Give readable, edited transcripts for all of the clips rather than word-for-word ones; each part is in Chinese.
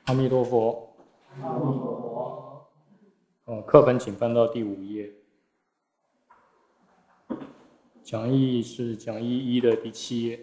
阿弥陀佛。 阿弥陀佛。 课本请翻到第5页。讲义是讲义1的第7页。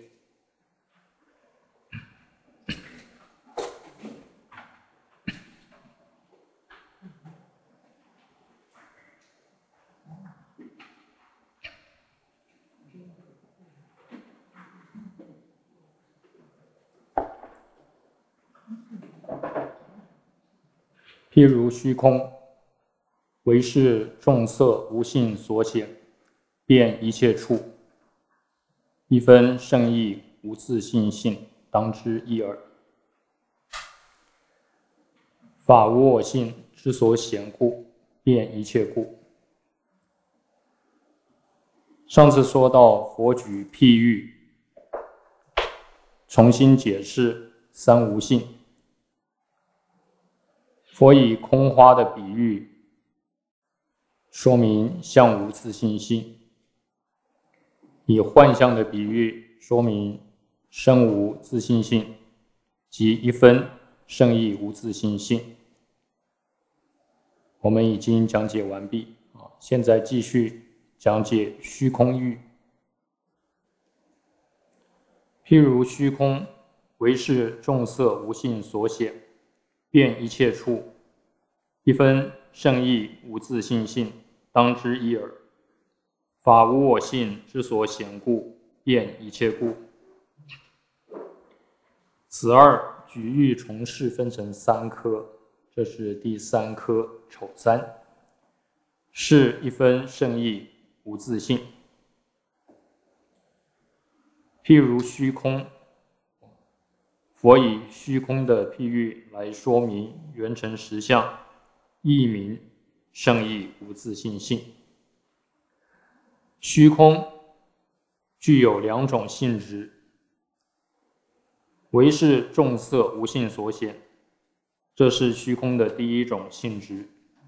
譬如虚空，唯是众色无性所显，遍一切处，一分圣意无自性性，当知一耳。法无我性之所显故，遍一切故。上次说到佛举譬喻，重新解释三无性。佛以空花的比喻说明相无自性性，以幻象的比喻说明身无自性性及一分圣意无自性性。我们已经讲解完毕，现在继续讲解虚空喻。譬如虚空，唯是众色无性所显，遍一切处，一分圣意无自性性，当知一耳。法无我性之所显故，遍一切故。此二举喻重释分成3科，这是第3科丑3，是一分圣意无自性。譬如虚空，佛以虚空的譬喻来说明圆成实相，亦名圣意无自性性。虚空具有2种性质，唯是众色无性所显，这是虚空的第一种性质。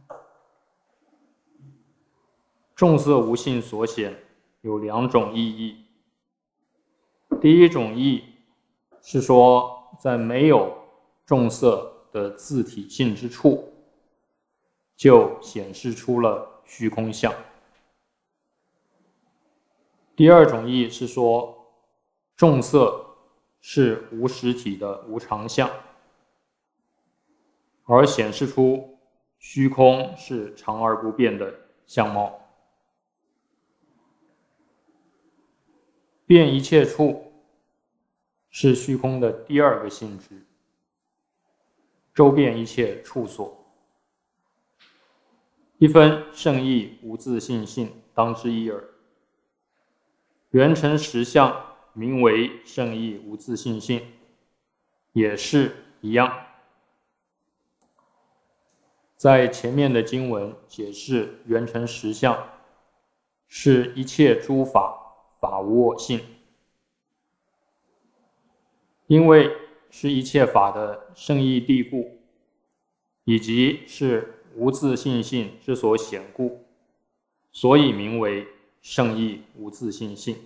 众色无性所显有2种意义。第一种意是说，在没有众色的自体性之处，就显示出了虚空相。第二种意是说，众色是无实体的无常相，而显示出虚空是常而不变的相貌。遍一切处是虚空的第2个性质，周遍一切处所。一分圣意无自性性，当知一耳。圆成实相名为圣意无自性性，也是一样。在前面的经文解释圆成实相是一切诸法法无我性，因为是一切法的圣意谛故，以及是无自性性之所显故，所以名为圣意无自性性。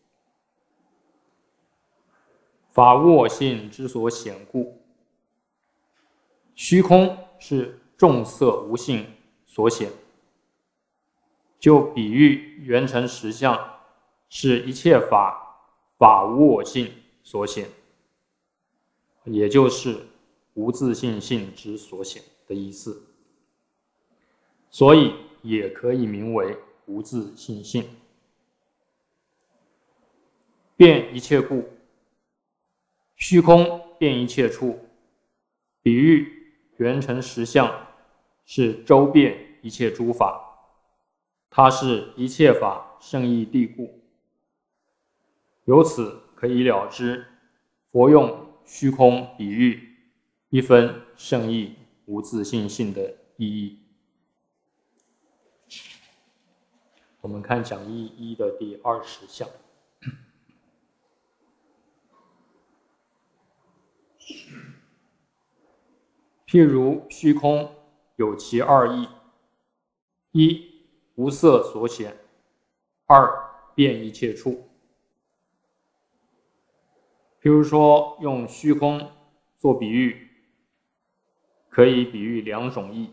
法无我性之所显故，虚空是众色无性所显，就比喻圆成实相是一切法法无我性所显，也就是无自性性之所显的意思，所以也可以名为无自性性。遍一切故，虚空遍一切处，比喻圆成实相是周遍一切诸法，它是一切法圣意谛故。由此可以了知，佛用虚空比喻一分圣意无自性性的意义。我们看讲义1的第20项。譬如虚空有其2义：一无色所显；2遍一切处。譬如说用虚空做比喻， 可以比喻两种义。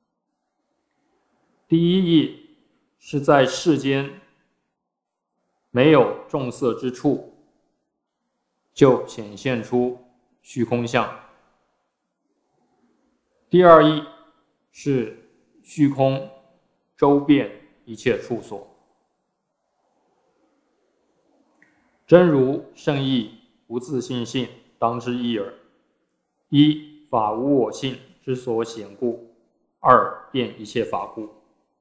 第一义是在世间没有众色之处，就显现出虚空相。第二义是虚空周遍一切处所。真如圣义无自性性，当知一耳。一法无我性之所显故，二遍一切法故。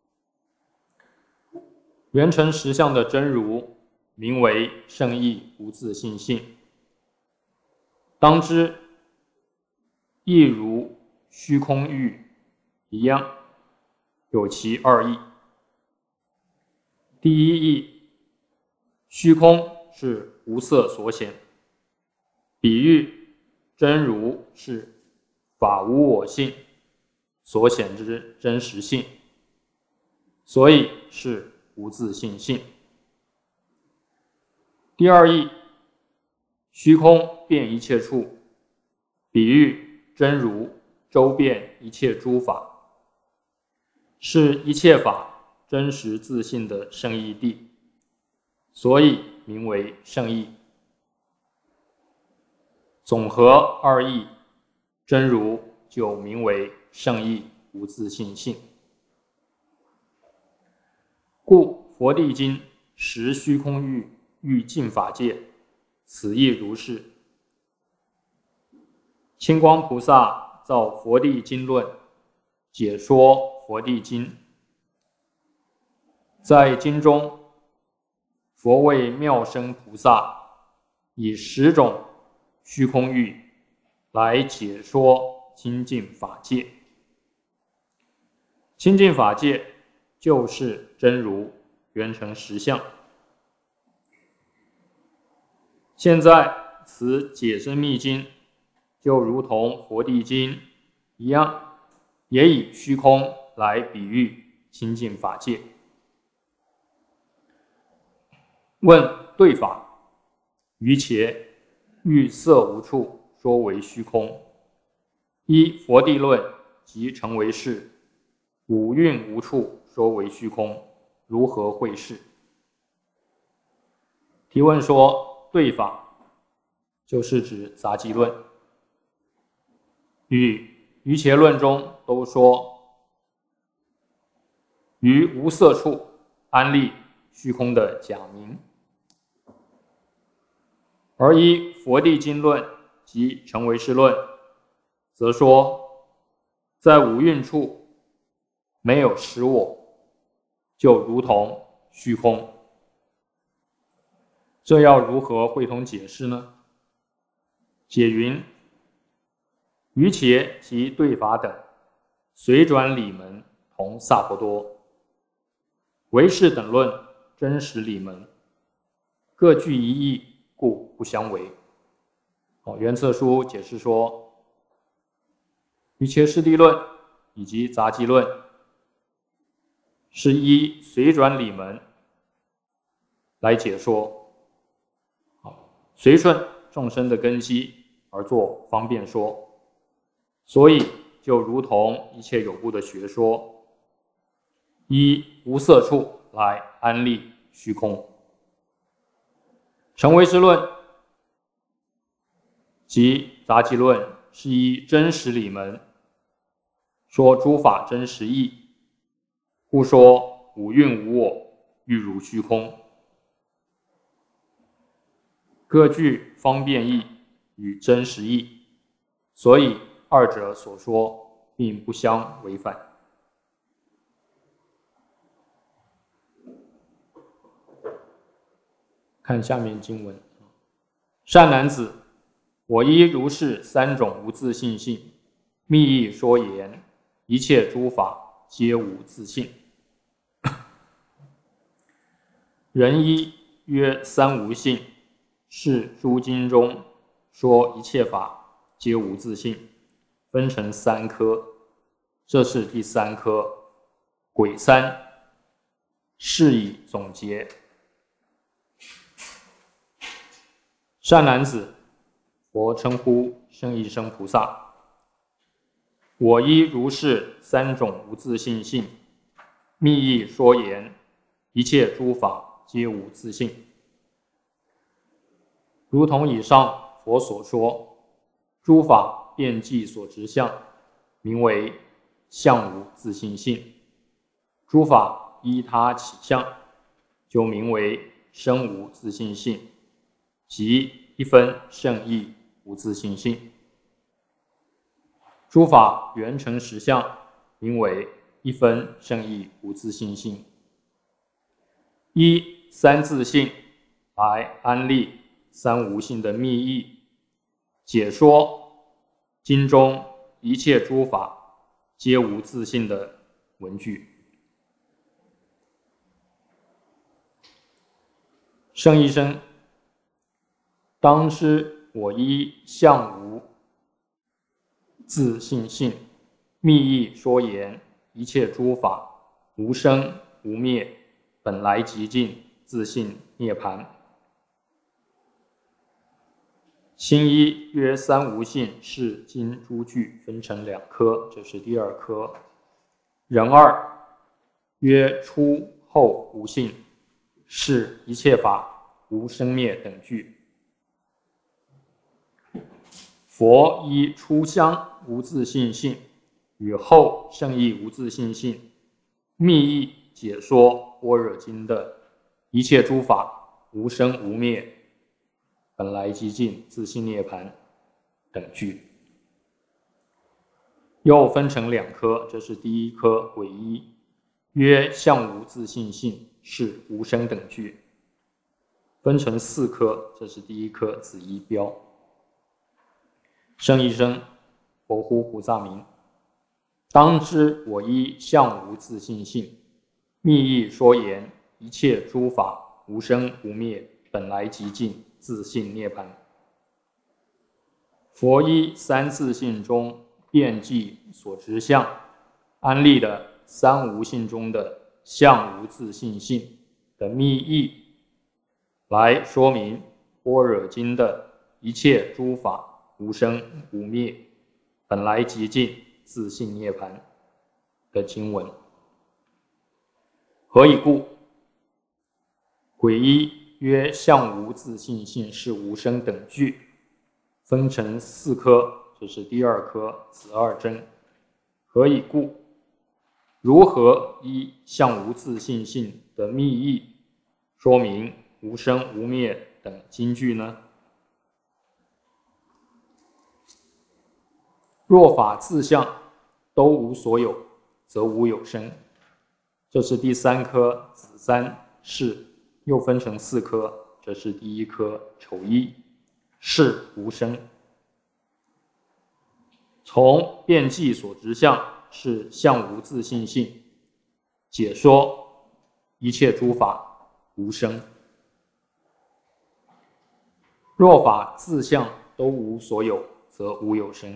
圆成实相的真如名为圣义无自性性，当知亦如虚空域一样，有其二义。第一义，虚空是无色所显，比喻真如是法无我性所显之真实性，所以是无自性性。第二义，虚空遍一切处，比喻真如周遍一切诸法，是一切法真实自性的圣义地，所以名为圣义。总和二义，真如就名为圣义无自性性。故佛地经识虚空域，欲尽法界，此亦如是。清光菩萨造佛地经论，解说佛地经。在经中，佛为妙生菩萨以10种虚空域来解说清净法界。清净法界就是真如圆成实相。现在此解深密经就如同佛地经一样，也以虚空来比喻清净法界。问对法，于且欲色无处，说为虚空。一佛地论即成为是，五蕴无处，说为虚空，如何会是？提问说，对法就是指杂集论，与瑜伽论中都说于无色处安立虚空的假名，而依佛地经论及成为是论，则说在五蕴处没有实我，就如同虚空。这要如何会同解释呢？解云：瑜伽及对法等，随转理门同萨婆多；唯识等论真实理门，各具一义，故不相违。原册书解释说，瑜伽师地论以及杂集论是依随转理门来解说，随顺众生的根基而作方便说，所以就如同一切有部的学说，依无色处来安立虚空。成唯识论及杂集论是依真实理门，说诸法真实义，故说五蕴无我，欲如虚空。各具方便义与真实义，所以二者所说并不相违反。看下面经文：善男子，我依如是三种无自性性，密意说言，一切诸法皆无自性。人依曰三无性，是诸经中说一切法皆无自性，分成3科，这是第3科，癸三，是以总结。善男子，佛称呼圣义生菩萨， 我依如是三种无自性性，密意说言，一切诸法皆无自性。如同以上佛所说，诸法遍计所执相，名为相无自性性；诸法依他起相，就名为生无自性性，即一分胜义无自性性。诸法缘成实相，名为一分胜义无自性性。依三自性来安立三无性的密意，解说经中一切诸法皆无自性的文句。圣医生，当知我依相无自性性，密意说言，一切诸法无生无灭，本来极尽，自性涅槃。新一曰三无性，是经诸句分成两科，这是第二科。人二曰出后无性，是一切法无生灭等句。佛依出相无自性性与后胜义无自性性，密意解说般若经的一切诸法无生无灭，本来极尽，自性涅槃等句。又分成两科，这是第一科唯一，曰相无自性性，是无生等句。分成四科，这是第一科子一标。圣一生，佛乎菩萨名，当知我依相无自性性，密意说言，一切诸法无生无灭，本来极尽，自性涅槃。佛依三自性中遍计所执相，安立的三无性中的相无自性性的密意，来说明般若经的一切诸法无生无灭，本来极尽，自性涅槃的经文。何以故？癸一曰相无自性性，是无生等句，分成四科，这是第二科子二真。何以故？如何依相无自性性的密意说明无生无灭等经句呢？若法自相都无所有，则无有生。这是第三科子三是，又分成四科，这是第一科丑一，是无生。从遍计所执相是相无自性性，解说一切诸法无生。若法自相都无所有，则无有生。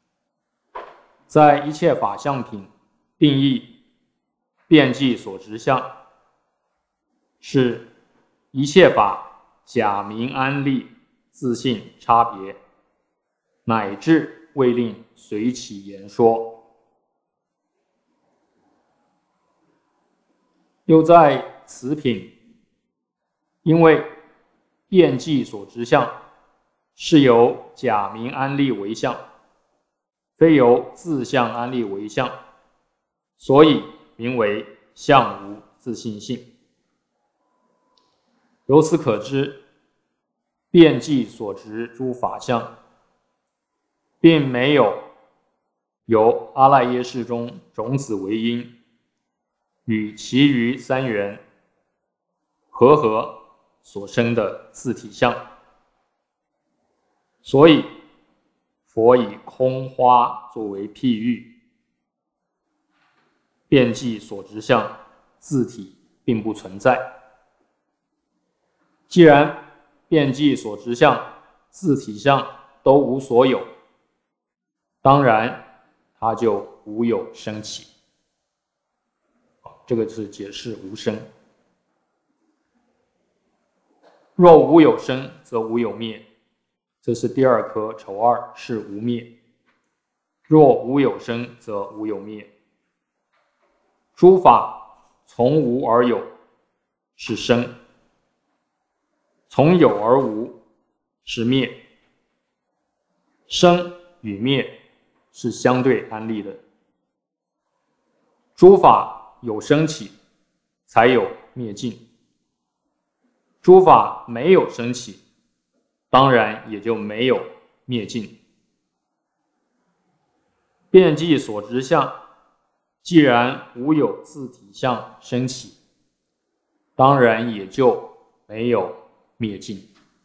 在一切法相品定义遍计所执相，是一切法假名安立自性差别，乃至未令随起言说。又在此品，因为遍计所执相是由假名安立为相，非由自相安立为相，所以名为相无自性性。由此可知，遍计所执诸法相，并没有由阿赖耶识中种子为因，与其余三缘合所生的自体相，所以佛以空花作为譬喻，遍计所执相自体并不存在。既然遍计所执相自体相都无所有，当然它就无有生起。这个是解释无生。若无有生，则无有灭，这是第二科丑二是无灭。 若无有生，则无有灭。诸法从无而有，是生；从有而无，是灭。生与灭是相对安立的。诸法有生起，才有灭尽；诸法没有生起，当然也就没有灭尽。遍计所执相，既然无有自体相生起，当然也就没有灭尽。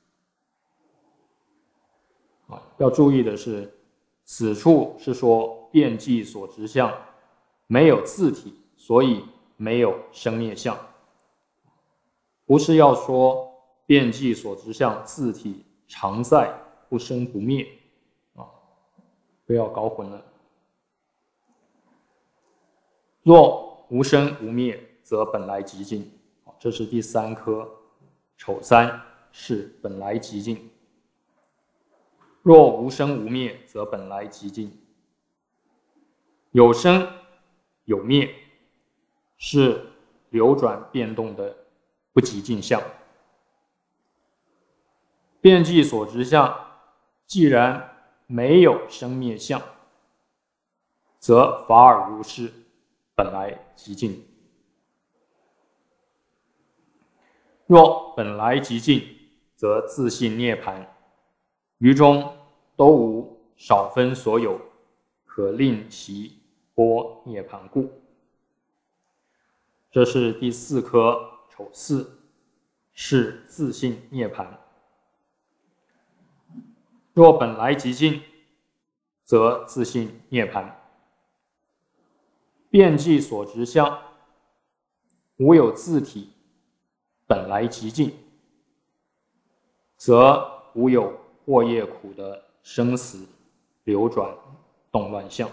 要注意的是，此处是说遍计所执相没有自体，所以没有生灭相，不是要说遍计所执相自体常在，不生不灭不要搞混了。若无生无灭，则本来极尽。这是第三科，丑三是本来极尽。若无生无灭，则本来极尽。有生有灭，是流转变动的不极尽相。遍计所执相，既然没有生灭相，则法尔如是，本来极尽。若本来极尽，则自性涅槃，于中都无少分所有，可令其波涅槃故。这是第四科，丑四，是自性涅槃。若本来极尽，则自性涅槃。遍计所执相，无有自体，本来极尽，则无有惑业苦的生死流转动乱相，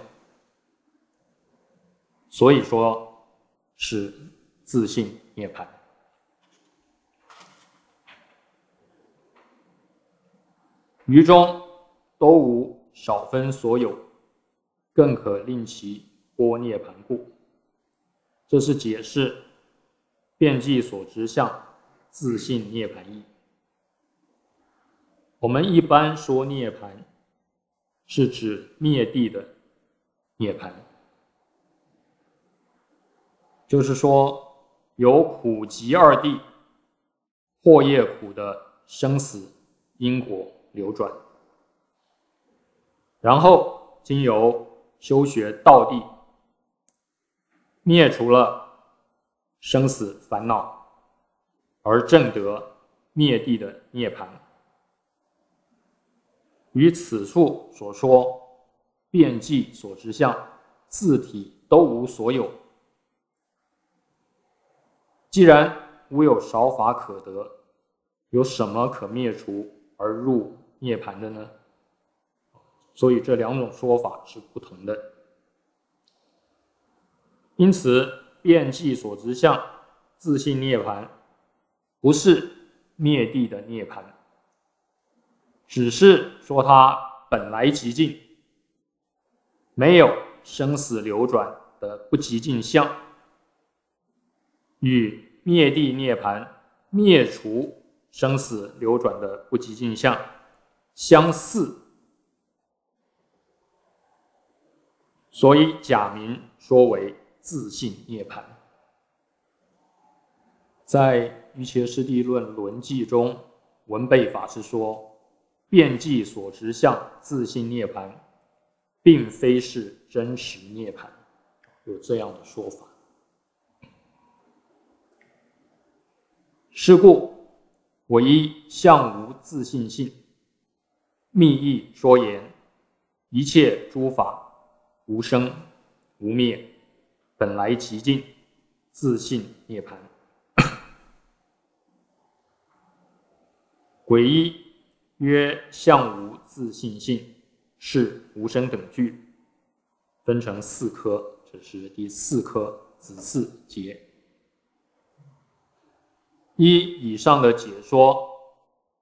所以说是自性涅槃。于中都无少分所有，更可令其波涅槃故。这是解释遍计所执相自性涅槃义。我们一般说涅槃，是指灭地的涅槃，就是说有苦集二谛、惑业苦的生死因果流转，然后经由修学道谛，灭除了生死烦恼，而证得灭地的涅槃。与此处所说遍计所执相自体都无所有，既然无有少法可得，有什么可灭除而入涅槃的呢？所以这两种说法是不同的。因此遍计所执相自性涅槃不是灭地的涅槃，只是说它本来极尽，没有生死流转的不极尽相，与灭地涅槃灭除生死流转的不极尽相相似，所以假名说为自性涅槃。在瑜伽师地论论记中，文备法师说，遍计所执相自性涅槃，并非是真实涅槃，有这样的说法。是故我依相无自性性，密意说言，一切诸法无生无灭，本来极尽，自性涅槃。癸一曰相无自性性，是无生等句，分成四科，这是第四科子四节。依以上的解说，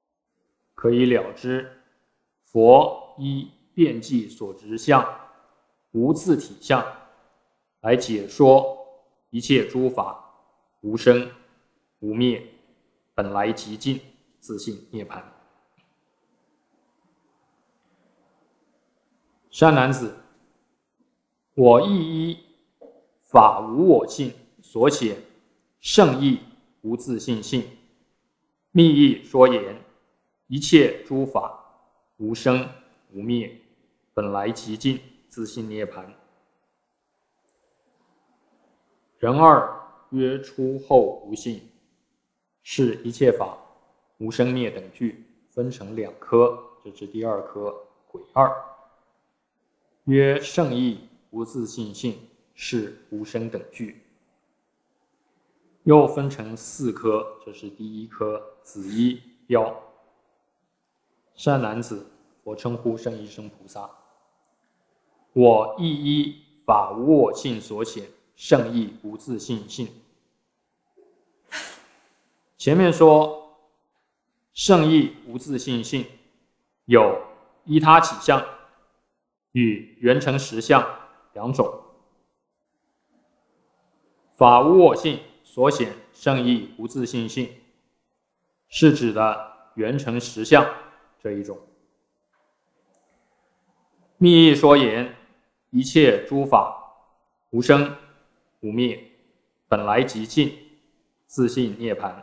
可以了知佛依遍计所执相无自体相来解说一切诸法无生无灭，本来极尽，自性涅槃。善男子，我亦依法无我性所显圣义无自性性，密意说言，一切诸法无生无灭，本来极尽，自性涅槃。人二曰出后无性，是一切法无生灭等句分成两科，这是第二科癸二。曰圣义无自性性，是无生等句，又分成四科，这是第一科子一标。善男子，我称呼圣一生菩萨，我亦依法无我性所显圣义无自性性。前面说圣义无自性性有依他起相与缘成实相两种。法无我性所显圣义无自性性，是指的缘成实相这一种。密意说言，一切诸法无生无灭，本来极尽，自性涅槃。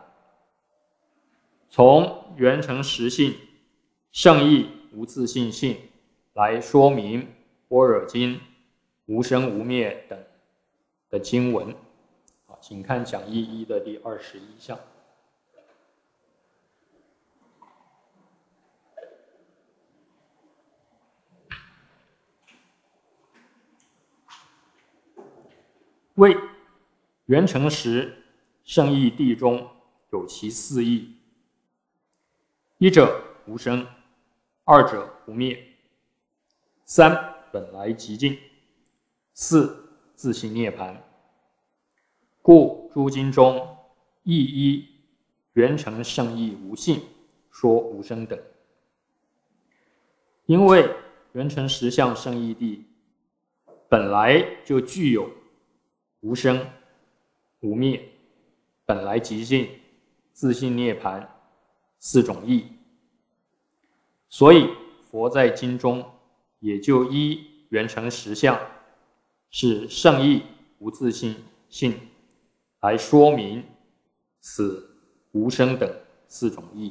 从缘成实性圣义无自性性来说明般若经无生无灭等的经文。请看讲义1的第21项。谓缘成实圣义谛中有其四义：一者无生，二者无灭，三本来极尽，四自性涅槃。故诸经中亦依缘成圣义无性说无生等。因为缘成实相圣义谛本来就具有无生无灭、本来极尽、自性涅槃四种义，所以佛在经中也就依缘成实相是圣义无自性性来说明此无生等四种义。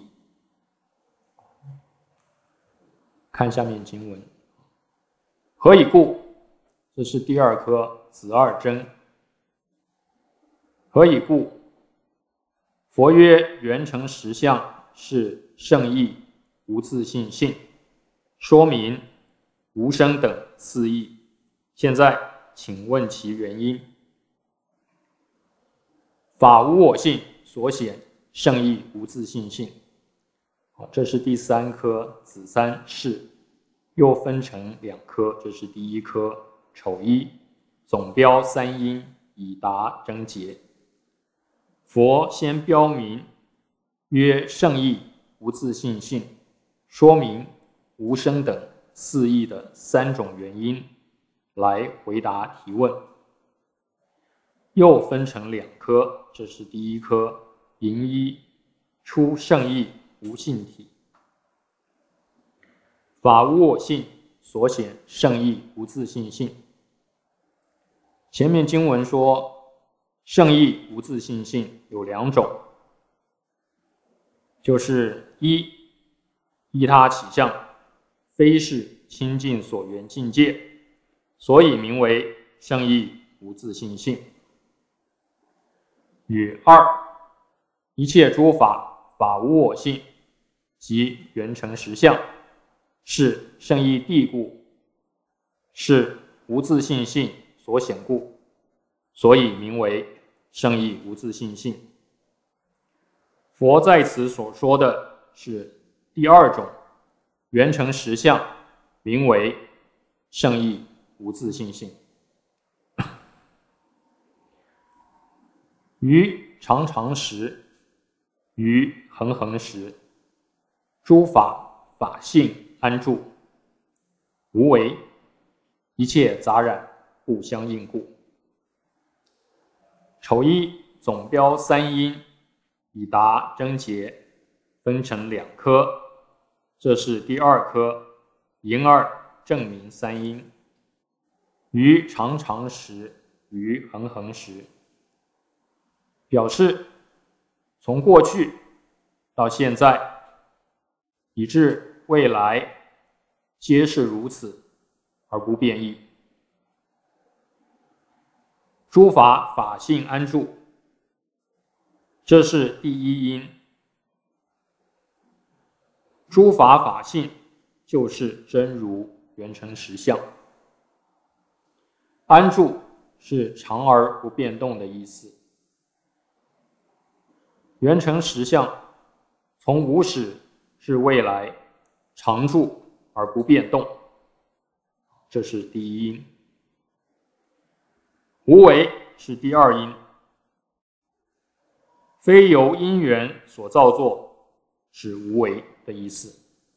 看下面经文：何以故？这是第二科子二真。何以故？佛曰缘成实相是圣义无自性性，说明无生等四义。现在请问其原因。法无我性所显圣义无自性性，这是第三科子三世，又分成两科，这是第一科丑一，总标三因以达症结。佛先标明曰圣义无自性性，说明无生等四义的三种原因，来回答提问。又分成两科，这是第一科寅一，出圣义无性体。法无我性所显圣义无自性性。前面经文说圣义无自性性有两种，就是一，依他起相，非是清净所缘境界，所以名为圣义无自性性。与二，一切诸法法无我性，即缘成实相，是圣义谛故，是无自性性所显故，所以名为圣义无自性性。佛在此所说的是第二种缘成实相，名为圣义无自性性。于常常时，于恒恒时，诸法法性安住，无为， 一切杂染不相应故。丑一总标三阴，以达症结，分成2科，这是第2科，寅二正明三阴，于常常时，于恒恒时。表示从过去到现在，以至未来，皆是如此而不变异。诸法法性安住，这是第1因。诸法法性就是真如圆成实相，安住是常而不变动的意思。圆成实相从无始至未来，常住而不变动，这是第1因。无为是第2因，非由因缘所造作，是无为的意思。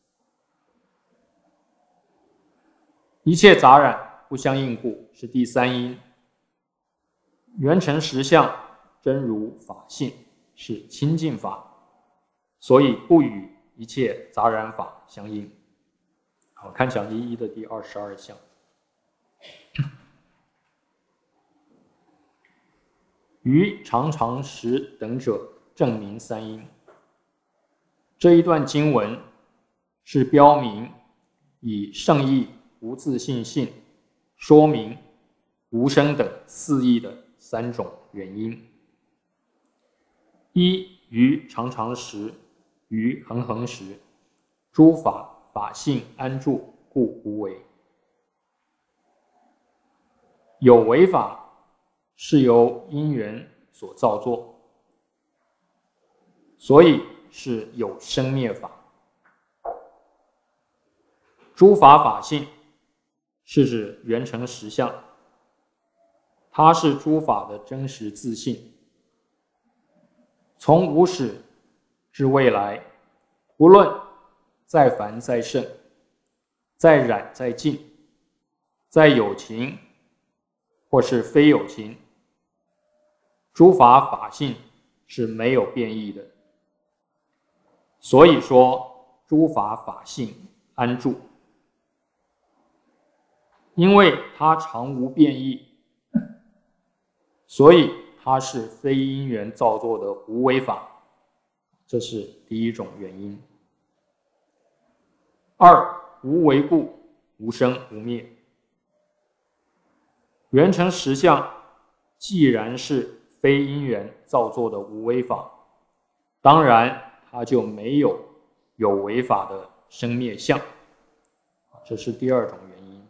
一切杂染不相应故，是第3因。圆成实相真如法性是清净法，所以不与一切杂染法相应。好，看讲义1的第22项。于常常时等者正明三阴。这一段经文是标明以圣义无自性性说明无生等4义的3种原因。一于常常时，于恒恒时，诸法法性安住，故无为。有为法是由因缘所造作，所以是有生灭法。诸法法性是指圆成实相，它是诸法的真实自性。从无始至未来，无论在凡在圣，在染在净，在有情或是非有情，诸法法性是没有变异的。所以说诸法法性安住，因为它常无变异，所以它是非因缘造作的无为法，这是第一种原因。二，无为故，无生无灭。圆成实相既然是非因缘造作的无为法，当然它就没有有为法的生灭相，这是第二种原因。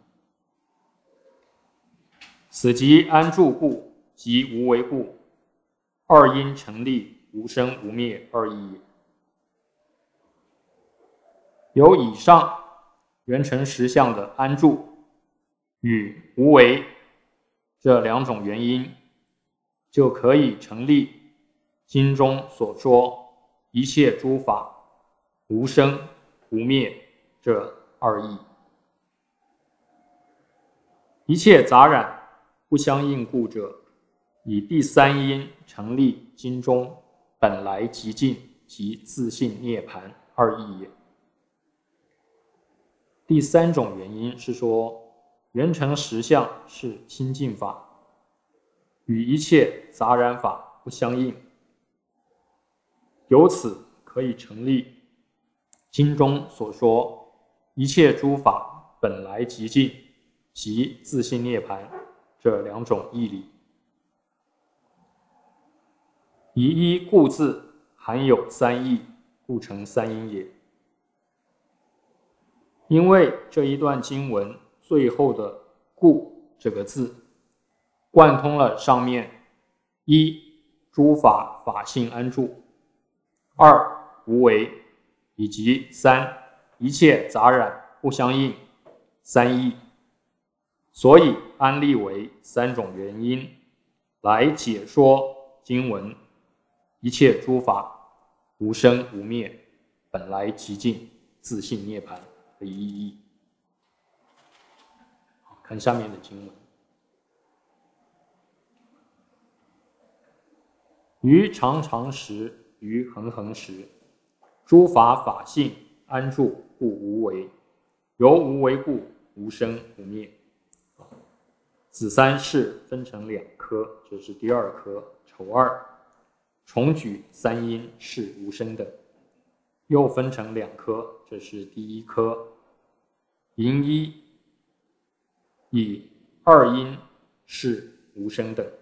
此即安住故及无为故，二因成立无生无灭二义也。由以上圆成实相的安住与无为这2种原因，就可以成立经中所说一切诸法无生无灭这2义。一切杂染不相应故者，以第3因成立经中本来极尽及自性涅槃2义也。第3种原因是说，圆成实相是清净法，与一切杂染法不相应，由此可以成立经中所说一切诸法本来极尽及自性涅槃这2种义理。以一故字含有3义，故成3因也。因为这一段经文最后的故这个字贯通了上面一诸法法性安住，二无为，以及3一切杂染不相应3义，所以安立为3种原因来解说经文一切诸法无生无灭本来极尽自性涅槃的意义。 看下面的经文：于常常时，于恒恒时，诸法法性安住，故无为。由无为故，无生无灭。子三世分成2科，这是第2科，丑二。重举三阴是无生的，又分成2科，这是第1科，寅一以2阴是无生的。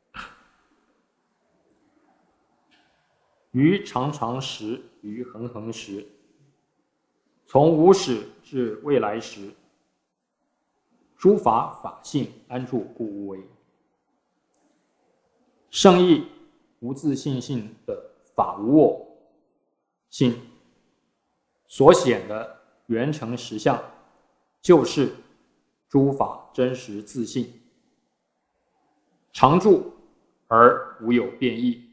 于常常时，于恒恒时，从无始至未来时，诸法法性安住，故无为。圣意无自性性的法无我性所显的圆成实相，就是诸法真实自性，常住而无有变异，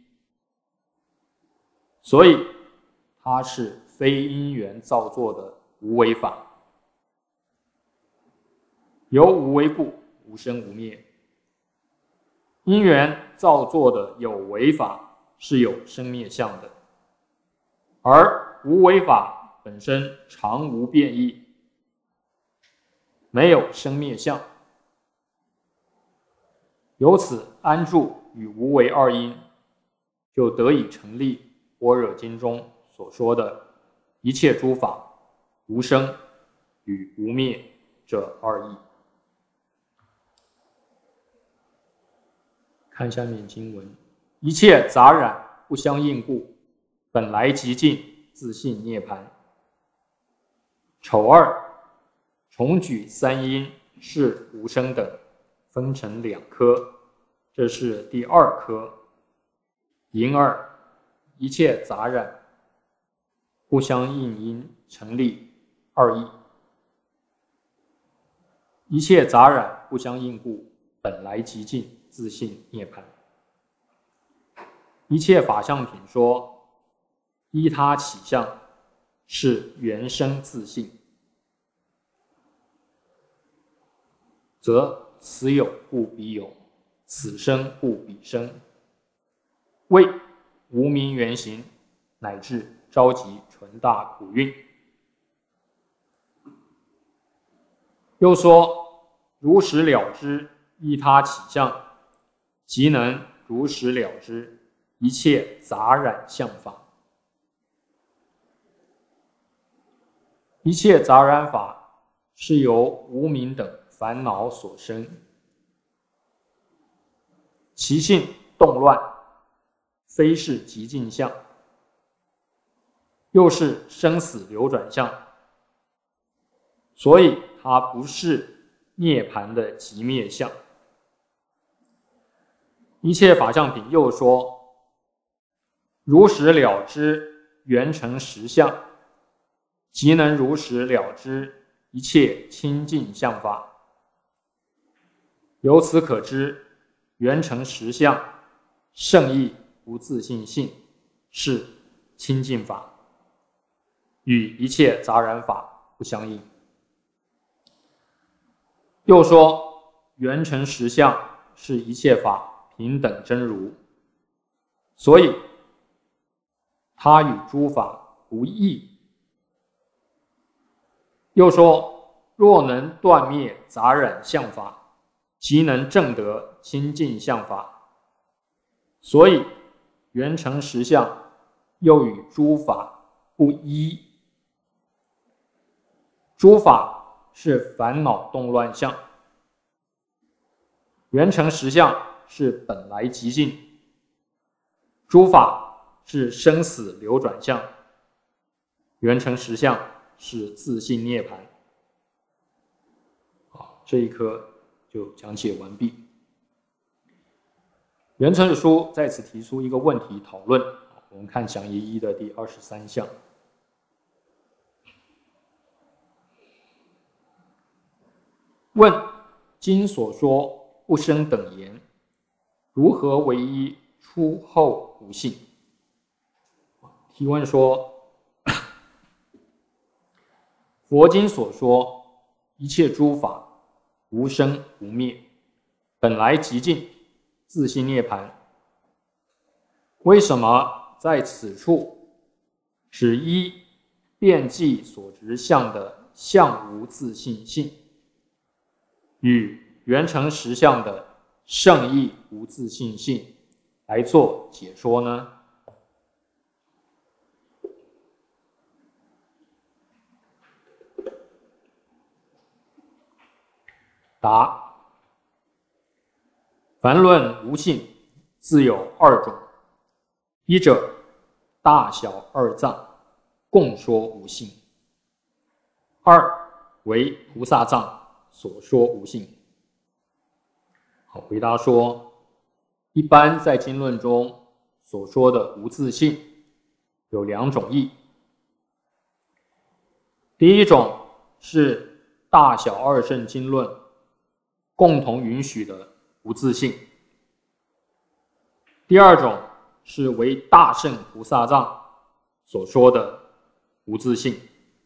所以它是非因缘造作的无为法。由无为故，无生无灭。因缘造作的有为法是有生灭相的，而无为法本身常无变异，没有生灭相。由此安住与无为2因就得以成立般若经中所说的一切诸法无生与无灭这2义。看下面经文：一切杂染不相应故，本来极尽，自性涅槃。丑二，重举三阴是无生等，分成2科，这是第2科。寅二，一切杂染不相应因成立2义。一切杂染不相应故，本来极尽，自性涅槃。一切法相品说，依他起相，是原生自性，则此有故彼有，此生故彼生，谓无明原形，乃至召集纯大苦运。又说，如实了知依他起相，即能如实了知一切杂染相法。一切杂染法是由无明等烦恼所生，其性动乱，非是极尽相，又是生死流转相，所以它不是涅槃的极灭相。一切法相品又说，如实了知圆成实相，即能如实了知一切清净相法。由此可知，圆成实相圣意无自性性，是清净法，与一切杂染法不相应。又说，圆成实相是一切法平等真如，所以它与诸法无异。又说，若能断灭杂染相法，即能证得清净相法，所以圆成实相又与诸法不一。诸法是烦恼动乱相，圆成实相是本来极尽，诸法是生死流转相，圆成实相是自性涅槃。好，这一课就讲解完毕。圆成书在此提出一个问题讨论，我们看讲义1的第23项。问：经所说不生等言，如何为一出后无性？提问说，佛经所说一切诸法无生无灭，本来极尽，自性涅槃。为什么在此处只依遍计所执相的相无自性性，与圆成实相的圣意无自性性来做解说呢？答：凡论无性，自有二种：一者，大小二藏共说无性；二为菩萨藏所说无性。好，回答说，一般在经论中所说的无自性有两种义。第一种是大小二圣经论共同允许的无自性，第二种是为大圣菩萨藏所说的无自性。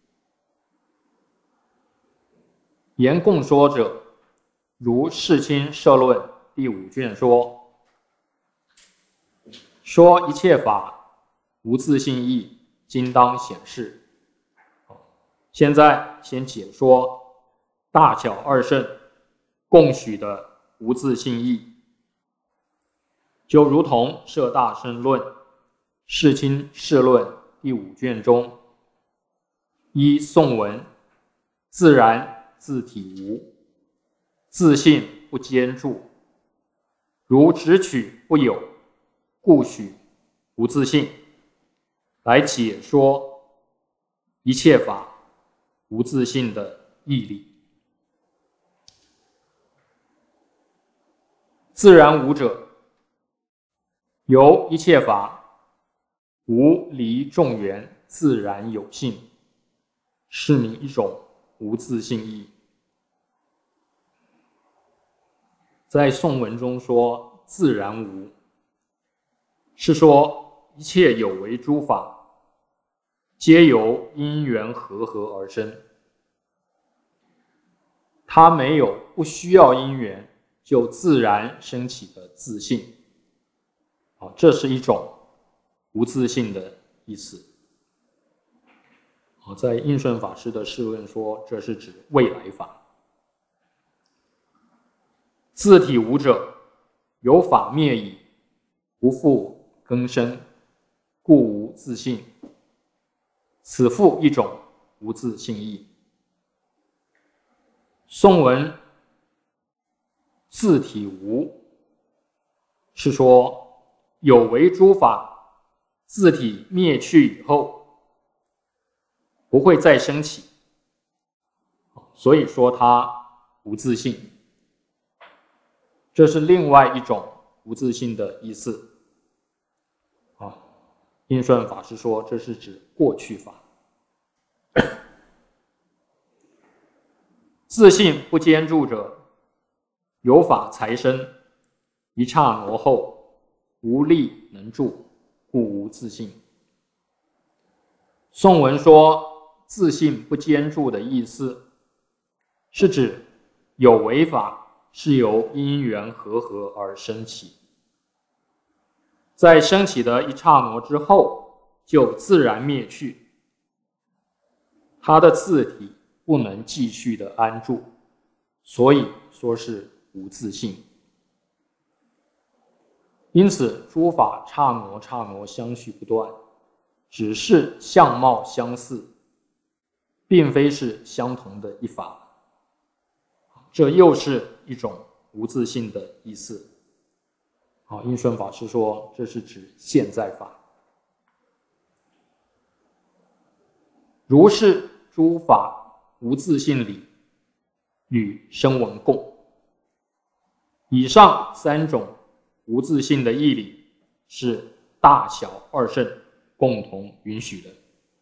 言共说者，如《世亲社论》第5卷说一切法无自性义，今当显示。现在先解说大小二圣共许的无自性义，就如同《摄大乘论》《世亲释论》第5卷中，依颂文自然自体无，自性不兼住，如直取不有，故许无自性，来解说一切法无自性的义理。自然无者，由一切法无离众缘，自然有性，是名一种无自性义。在颂文中说自然无，是说一切有为诸法皆由因缘和合而生，它没有不需要因缘就自然升起的自性，这是一种无自性的意思。在应顺法师的释论说，这是指未来法。自体无者，有法灭矣，不复更生，故无自性。此复一种无自性义。颂文自体无，是说有为诸法自体灭去以后不会再升起，所以说它无自性。这是另外一种无自性的意思。应顺法师说，这是指过去法。自性不兼住者，有法才生，一刹那后无力能住，故无自性。颂文说自性不兼住的意思，是指有为法是由因缘和合而生起，在升起的一刹那之后就自然灭去，它的自体不能继续的安住，所以说是无自性。因此诸法刹那刹那相续不断，只是相貌相似，并非是相同的一法。这又是一种无自性的意思。应顺法师说，这是指现在法。如是诸法无自性理，与声闻共。以上3种无自性的义理，是大小二圣共同允许的。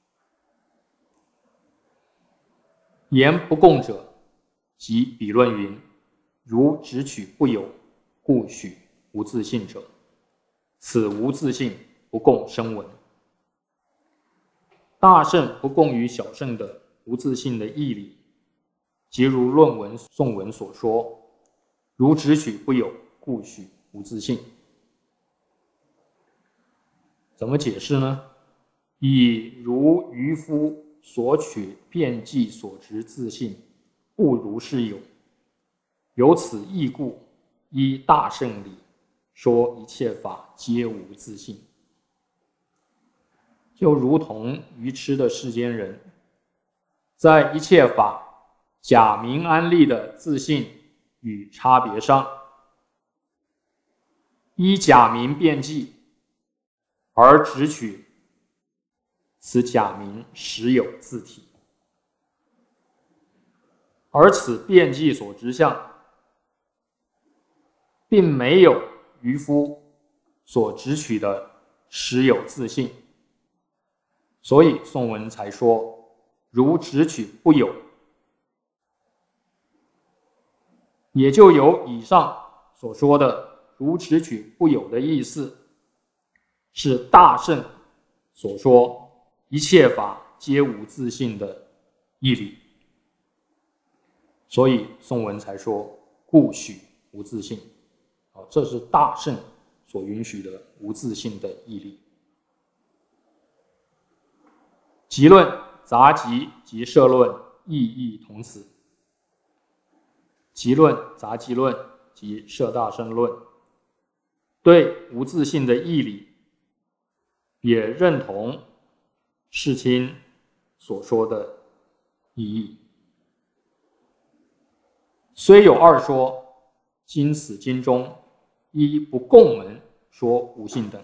言不共者，即彼论云：如直取不有，故许无自性者，此无自性不共声闻。大圣不共于小圣的无自性的义理， 即如论文颂文所说，如直取不有，故许无自性。怎么解释呢？以如渔夫所取辩计所执自性，不如是有。由此义故，依大圣理说一切法皆无自性。就如同愚痴的世间人，在一切法假名安立的自性与差别上，依假名辩计而直取此假名实有自体，而此辩计所执相并没有渔夫所直取的实有自性，所以宋文才说如直取不有，也就有以上所说的如直取不有的意思，是大圣所说一切法皆无自性的义理，所以宋文才说故许无自性。这是大圣所允许的无自性的义理。集论、杂集及社论意义同此。集论、杂集论及社大圣论对无自性的义理也认同世亲所说的意义。虽有二说，今此经中依不共门说无性等，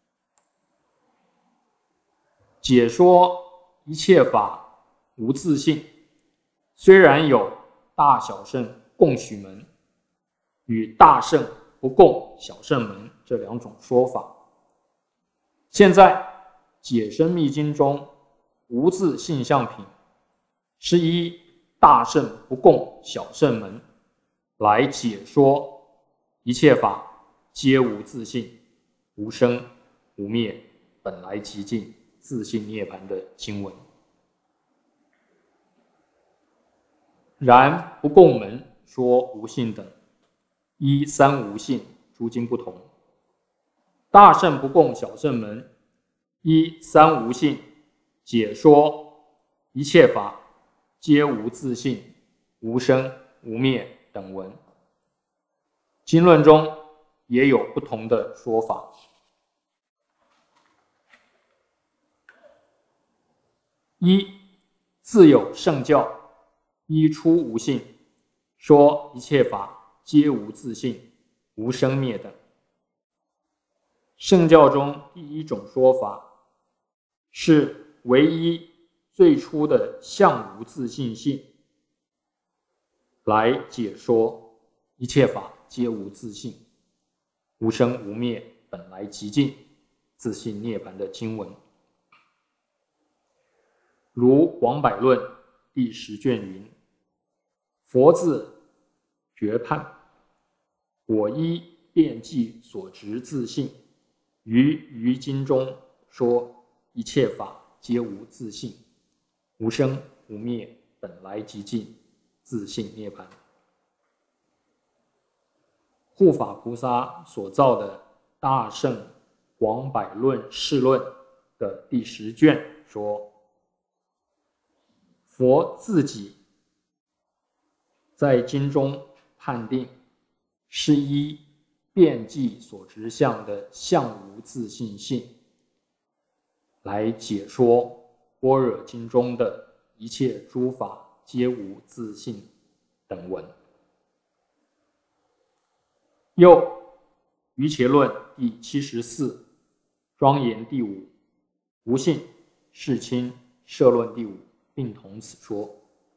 解说一切法无自性，虽然有大小圣共许门与大圣不共小圣门这两种说法，现在解深密经中无自性相品是依大圣不共小圣门来解说一切法皆无自性，无生无灭，本来寂静，自性涅槃的经文。然不共门说无性等，依三无性诸经不同。大圣不共小圣门依三无性解说一切法皆无自性，无生无灭等文。经论中也有不同的说法。一、自有圣教依出无性，说一切法皆无自性，无生灭等。圣教中第一种说法是唯一最初的相无自性性来解说一切法皆无自性，无生无灭，本来寂静，自性涅槃的经文。如王百论第10卷云：佛自觉判，我依辩计所执自性，于经中说一切法皆无自性，无生无灭，本来寂静，自性涅槃。护法菩萨所造的大圣王百论释论的第10卷说，佛自己在经中判定是依辩计所执相的相无自性性来解说般若经中的一切诸法皆无自性等文。又瑜伽论第74庄严第5无性世亲摄论第5并同此说。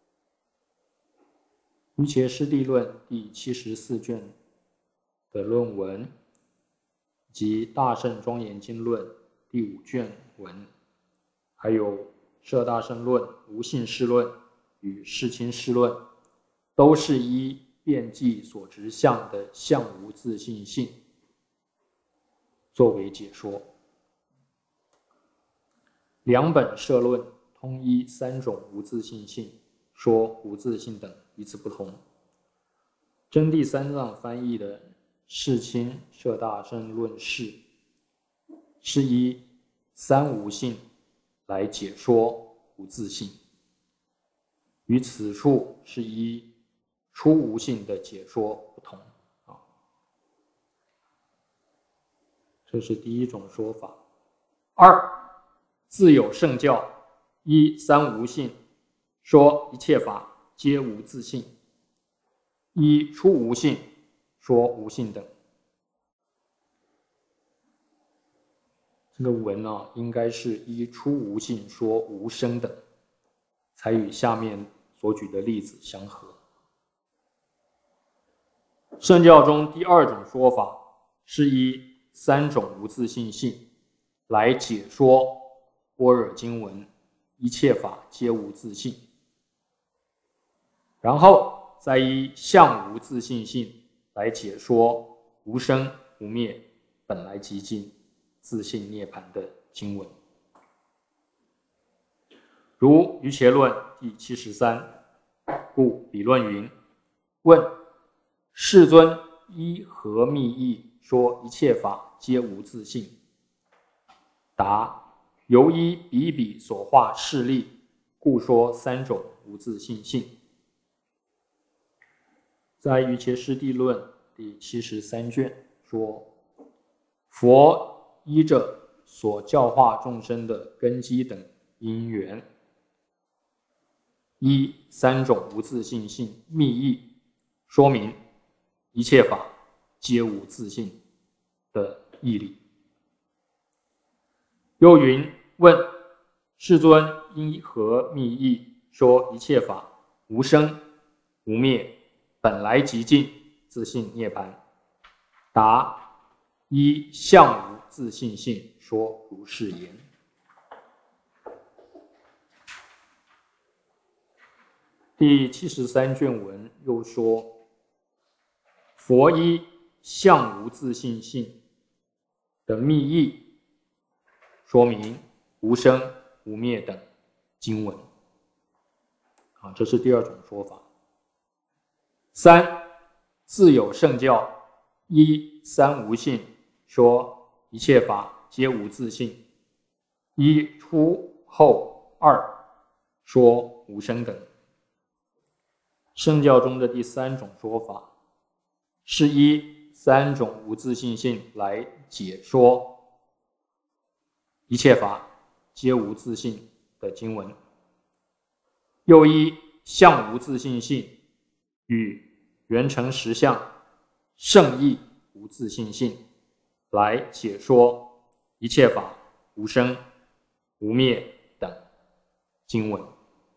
瑜伽师地论第74卷的论文及大圣庄严经论第5卷文，还有摄大圣论、无性释论与世亲释论，都是依辩计所执相的相无自性性作为解说。两本摄论通依3种无自性性说无自性等与此不同。真第三藏翻译的世亲摄大乘论释是依三无性来解说无自性，与此处是依初无性的解说不同。这是第一种说法。二，自有圣教，依三无性说一切法皆无自性，依初无性说无性等。这个文应该是依初无性说无生等，才与下面所举的例子相合。圣教中第二种说法是依三种无自性性来解说般若经文一切法皆无自性，然后再依相无自性性来解说无生无灭本来寂静自性涅槃的经文。如瑜伽论第73，故彼论云：问世尊依何密义说一切法皆无自性？答：由依彼彼所化事例，故说三种无自性性。在瑜伽师地论第73卷说，佛依着所教化众生的根基等因缘，依三种无自性性密义，说明一切法皆无自性的义理。又云：问世尊因何密义说一切法无生无灭本来寂静自性涅槃？答：依相无自性性说如是言。第73卷文又说，佛依相无自性性的密义，说明无生无灭等经文。这是第二种说法。三，自有圣教，依三无性说一切法皆无自性，依初后二说无生等。圣教中的第三种说法是依三种无自性性来解说一切法皆无自性的经文，又依相无自性性与圆成实相圣义无自性性来解说一切法无生无灭等经文。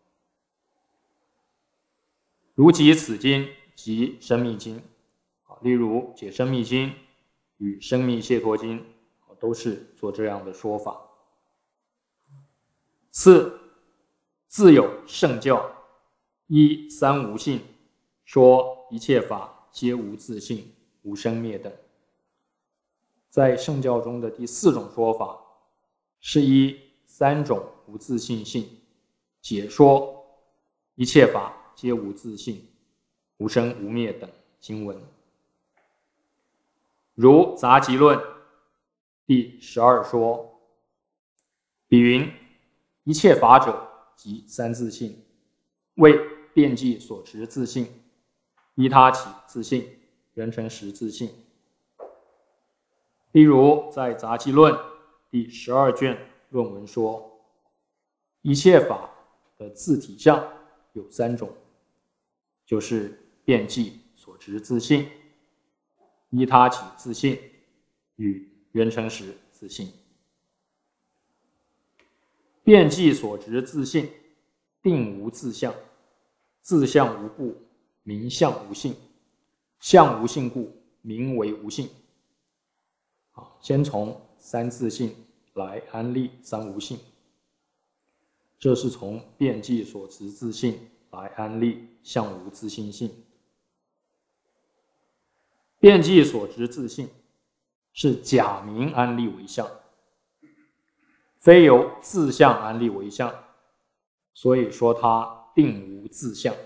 如解此经及生密经，例如解生密经与生密解脱经都是做这样的说法。四，自有圣教，依三无性说一切法皆无自性无生灭等。在圣教中的第四种说法是依三种无自性性解说一切法皆无自性无生无灭等经文。如杂集论第12说，彼云：一切法者即三自性，为遍计所持自性，依他起自性，圆成实自性。例如在杂集论第12卷论文说，一切法的自体相有三种，就是遍计所持自性、依他起自性与圆成实自性。遍计所执自性，定无自相，自相无故，名相无性，相无性故，名为无性。先从三自性来安立三无性，这是从遍计所执自性来安立相无自性性。遍计所执自性是假名安立为相，非由自相安立为相，所以说它定无自相。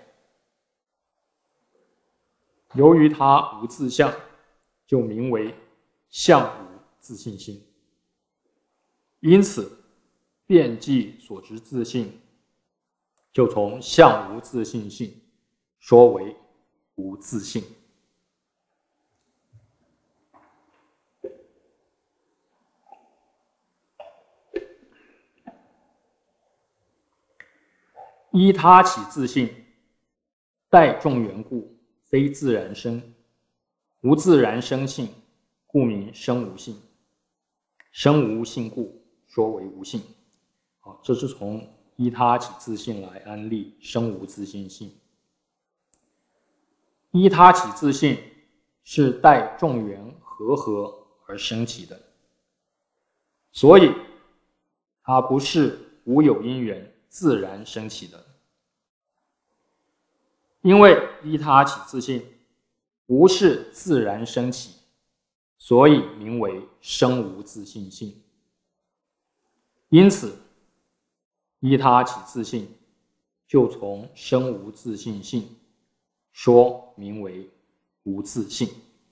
由于它无自相，就名为相无自性性。因此遍计所执自性就从相无自性性说为无自性。依他起自性，待众缘故，非自然生。无自然生性，故名生无性。生无性故，说为无性。这是从依他起自性来安立生无自性性。依他起自性是待众缘和而生起的，所以它不是无有因缘自然生起的。因为依他起自性不是自然生起，所以名为生无自性性。因此依他起自性就从生无自性性说名为无自性。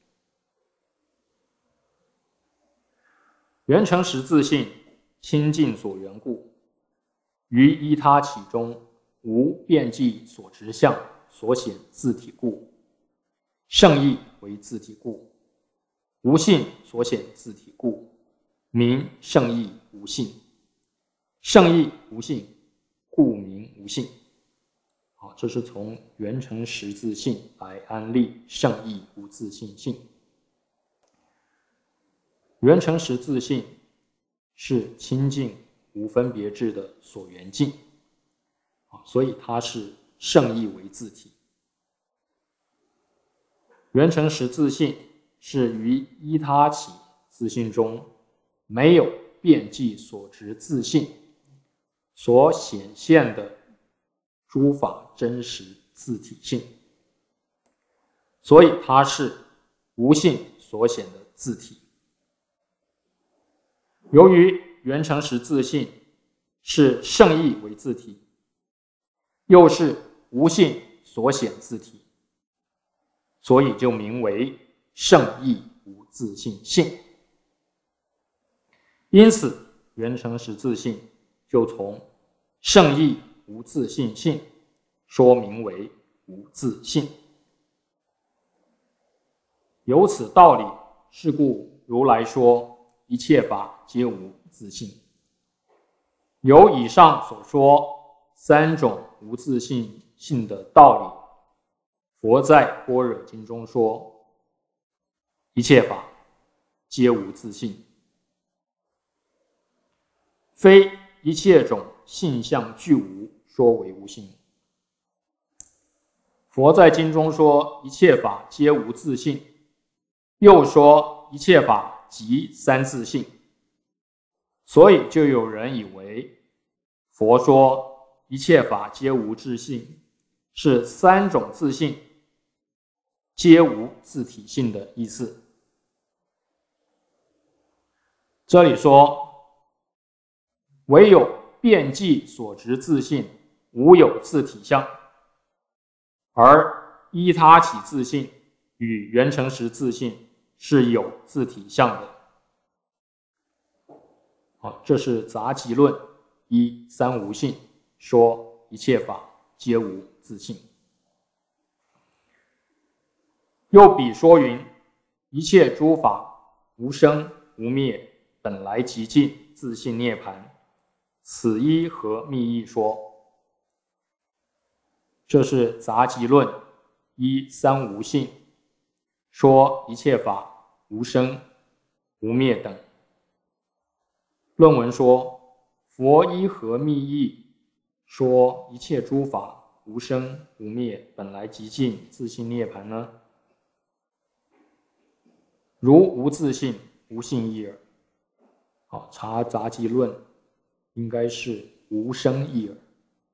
缘成实自性清净所缘故，于依他起中无遍计所执相所显自体故，圣意为自体故，无性所显自体故，名圣意无性。圣意无性，故名无性。这是从缘成实自性来安立圣意无自性性。缘成实自性是清净无分别智的所缘境，所以它是圣意为自体。缘成实自性是于依他起自性中没有遍计所执自性所显现的诸法真实自体性，所以它是无性所显的自体。由于缘成实自性是圣意为自体，又是无性所显自体，所以就名为圣意无自性性。因此缘成实自性就从圣意无自性性说名为无自性。由此道理，是故如来说一切法皆无自性。由以上所说三种无自性性的道理，佛在般若经中说一切法皆无自性，非一切种性相俱无说为无性。佛在经中说一切法皆无自性，又说一切法即三自性，所以就有人以为佛说一切法皆无自性是三种自性皆无自体性的意思。这里说唯有遍计所执自性无有自体相，而依他起自性与缘成实自性是有自体相的。这是杂集论依三无性说一切法皆无自性。又比说云：一切诸法无生无灭，本来极尽自性涅槃，此一何密意说？这是杂集论依三无性说一切法无生无灭等。论文说佛依何密意说一切诸法无生无灭，本来极尽自性涅槃呢？如无自性无性义耳。查杂集论应该是无生义耳。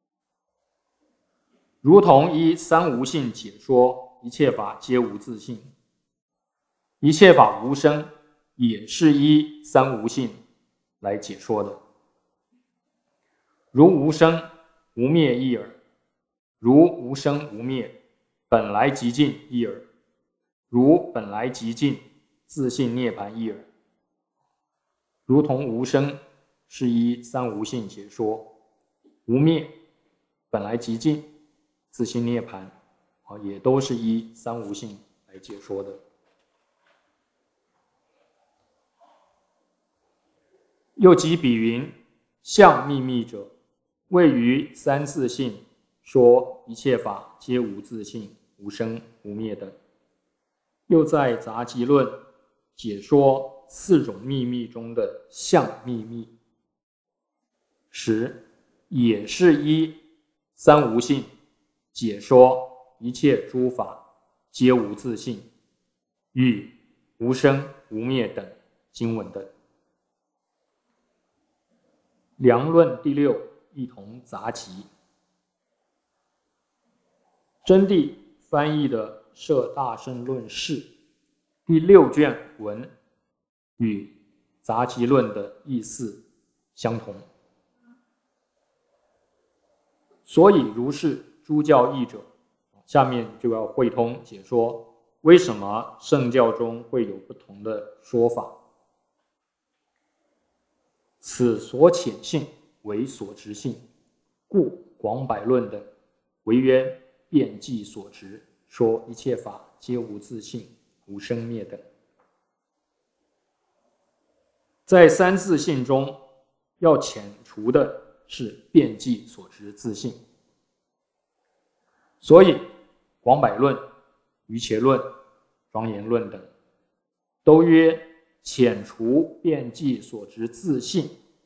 如同依三无性解说一切法皆无自性，一切法无生也是依三无性来解说的。如无生无灭义耳， 如无生无灭，本来极尽一耳。如本来极尽，自性涅槃一耳。如同无生是依三无性解说，无灭本来极尽，自性涅槃也都是依三无性来解说的。又即比云：相秘密者，谓于三四性说一切法皆无自性、无生无灭等。又在杂集论解说四种秘密中的相秘密时，也是依三无性解说一切诸法皆无自性与无生无灭等经文等。梁论第六一同杂集。真谛翻译的《摄大乘论释》第6卷文与杂集论的意思相同，所以如是诸教义者，下面就要汇通解说为什么圣教中会有不同的说法。此所浅性为所执性，故广百论等为曰遍计所执，说一切法皆无自性、无生灭等。在三自性中，要遣除的是遍计所执自性，所以广百论、瑜伽论、庄严论等都曰遣除遍计所执自性，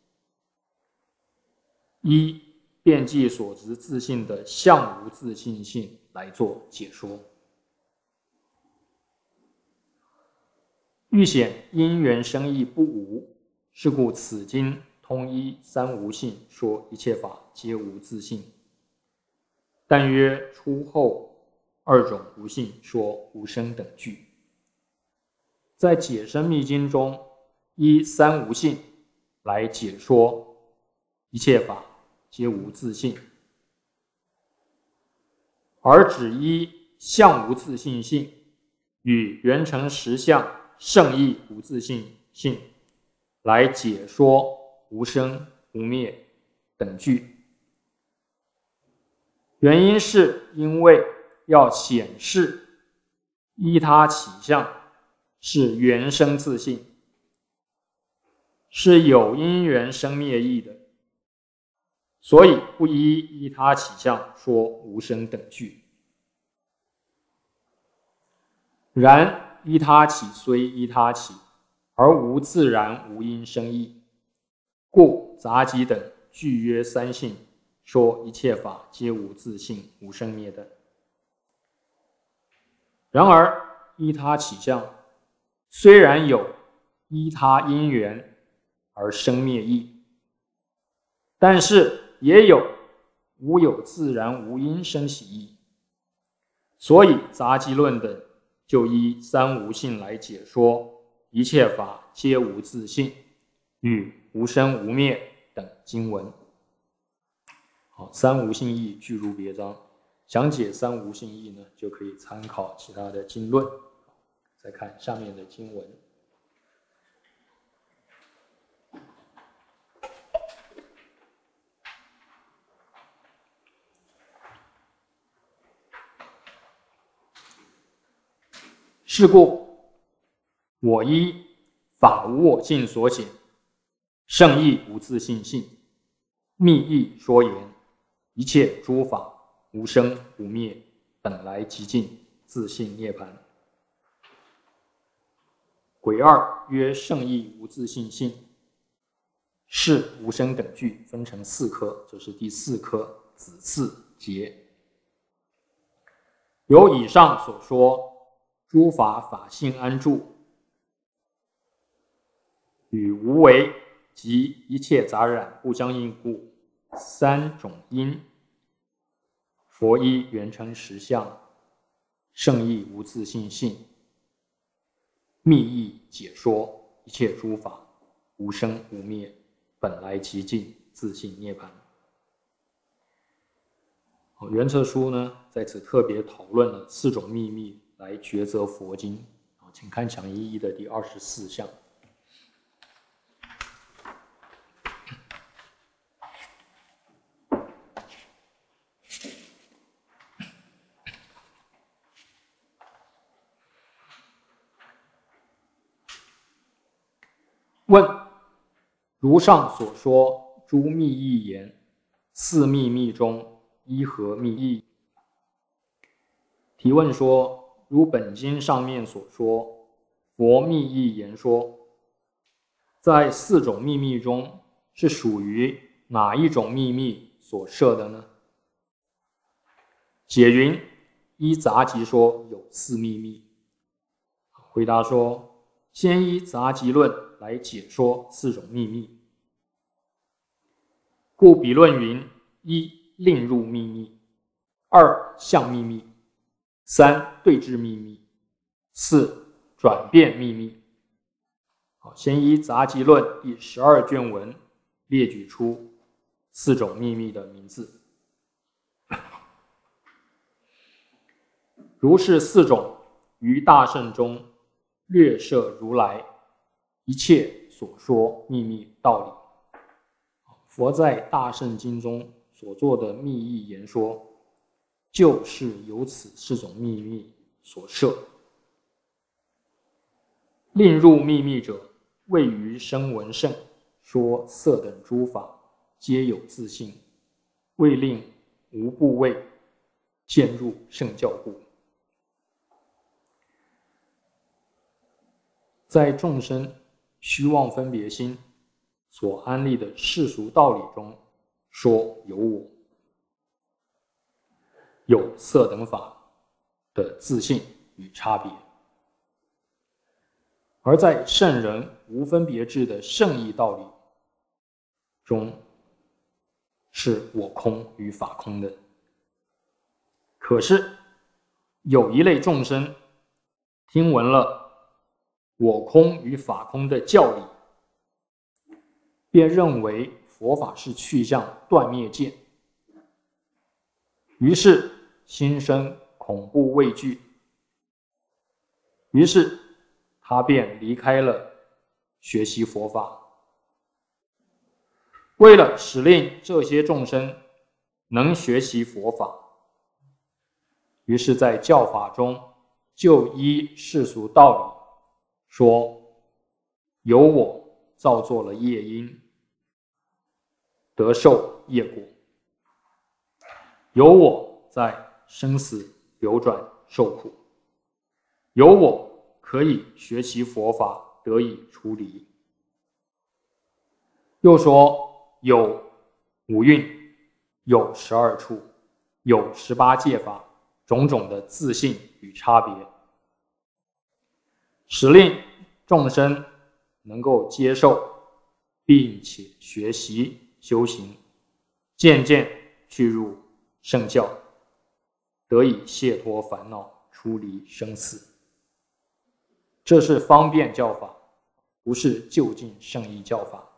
依遍计所执自性的相无自性性来做解说。欲显因缘生义不无，是故此经通依三无性说一切法皆无自性，但约出后二种无性说无生等句。在解深密经中，依三无性来解说一切法皆无自性，而只依相无自性性与圆成实相圣义无自性性来解说无生无灭等句。原因是因为要显示依他起相是原生自性，是有因缘生灭义的，所以不依他起相说无生等句。然依他起虽依他起，而无自然无因生义，故杂集等俱约三性，说一切法皆无自性、无生灭等。然而依他起相虽然有依他因缘而生灭义，但是也有无有自然无因生起义，所以杂集论等就依三无性来解说一切法皆无自性与无生无灭等经文。好，三无性义具如别章。想解三无性义呢，就可以参考其他的经论。再看下面的经文。是故我依法无我性所显，圣义无自性性，密义说言，一切诸法无生无灭，本来极尽，自性涅槃。癸二曰圣义无自性性，是无生等句分成4科，这是第4科子次节。由以上所说诸法法性安住，与无为及一切杂染不相应故3种因，佛依圆成实相，圣义无自性性，密义解说一切诸法无生无灭，本来其尽，自性涅槃。 圆彻书呢在此特别讨论了4种秘密来抉择佛经，请看讲义1的第24项。问：如上所说诸密意言，4秘密中依何密意？提问说：如本经上面所说，佛密意言说，在4种秘密中是属于哪一种秘密所摄的呢？解云：依杂集说有4秘密。回答说：先依杂集论来解说4种秘密。故彼论云：1令入秘密，2相秘密，3对治秘密，4转变秘密。先依杂集论第12卷文列举出4种秘密的名字。如是4种，于大乘中略摄如来一切所说秘密道理。佛在大乘经中所做的密意言说，就是由此4种秘密所摄。令入秘密者，谓于声闻乘说色等诸法皆有自性，为令无部位渐入圣教故。在众生虚妄分别心所安立的世俗道理中，说有我，有色等法的自性与差别；而在圣人无分别智的圣义道理中，是我空与法空的。可是有一类众生听闻了我空与法空的教理，便认为佛法是去向断灭见，于是心生恐怖畏惧，于是他便离开了学习佛法。为了使令这些众生能学习佛法，于是在教法中就依世俗道理说，有我造作了业因，得受业果；有我在生死流转受苦；有我可以学习佛法得以出离。又说有5蕴，有12处，有18戒法，种种的自性与差别，使令众生能够接受，并且学习修行，渐渐去入圣教，得以解脱烦恼，出离生死。这是方便教法，不是究竟圣义教法。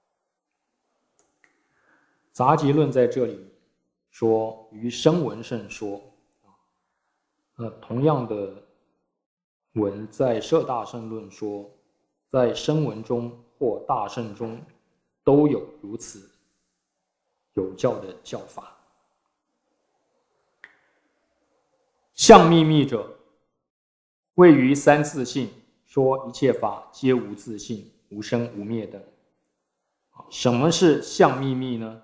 杂集论在这里说于声闻乘说，同样的文在摄大乘论说，在声闻中或大乘中都有如此有教的教法。相秘密者，谓于3自性，说一切法皆无自性，无生无灭等。什么是相秘密呢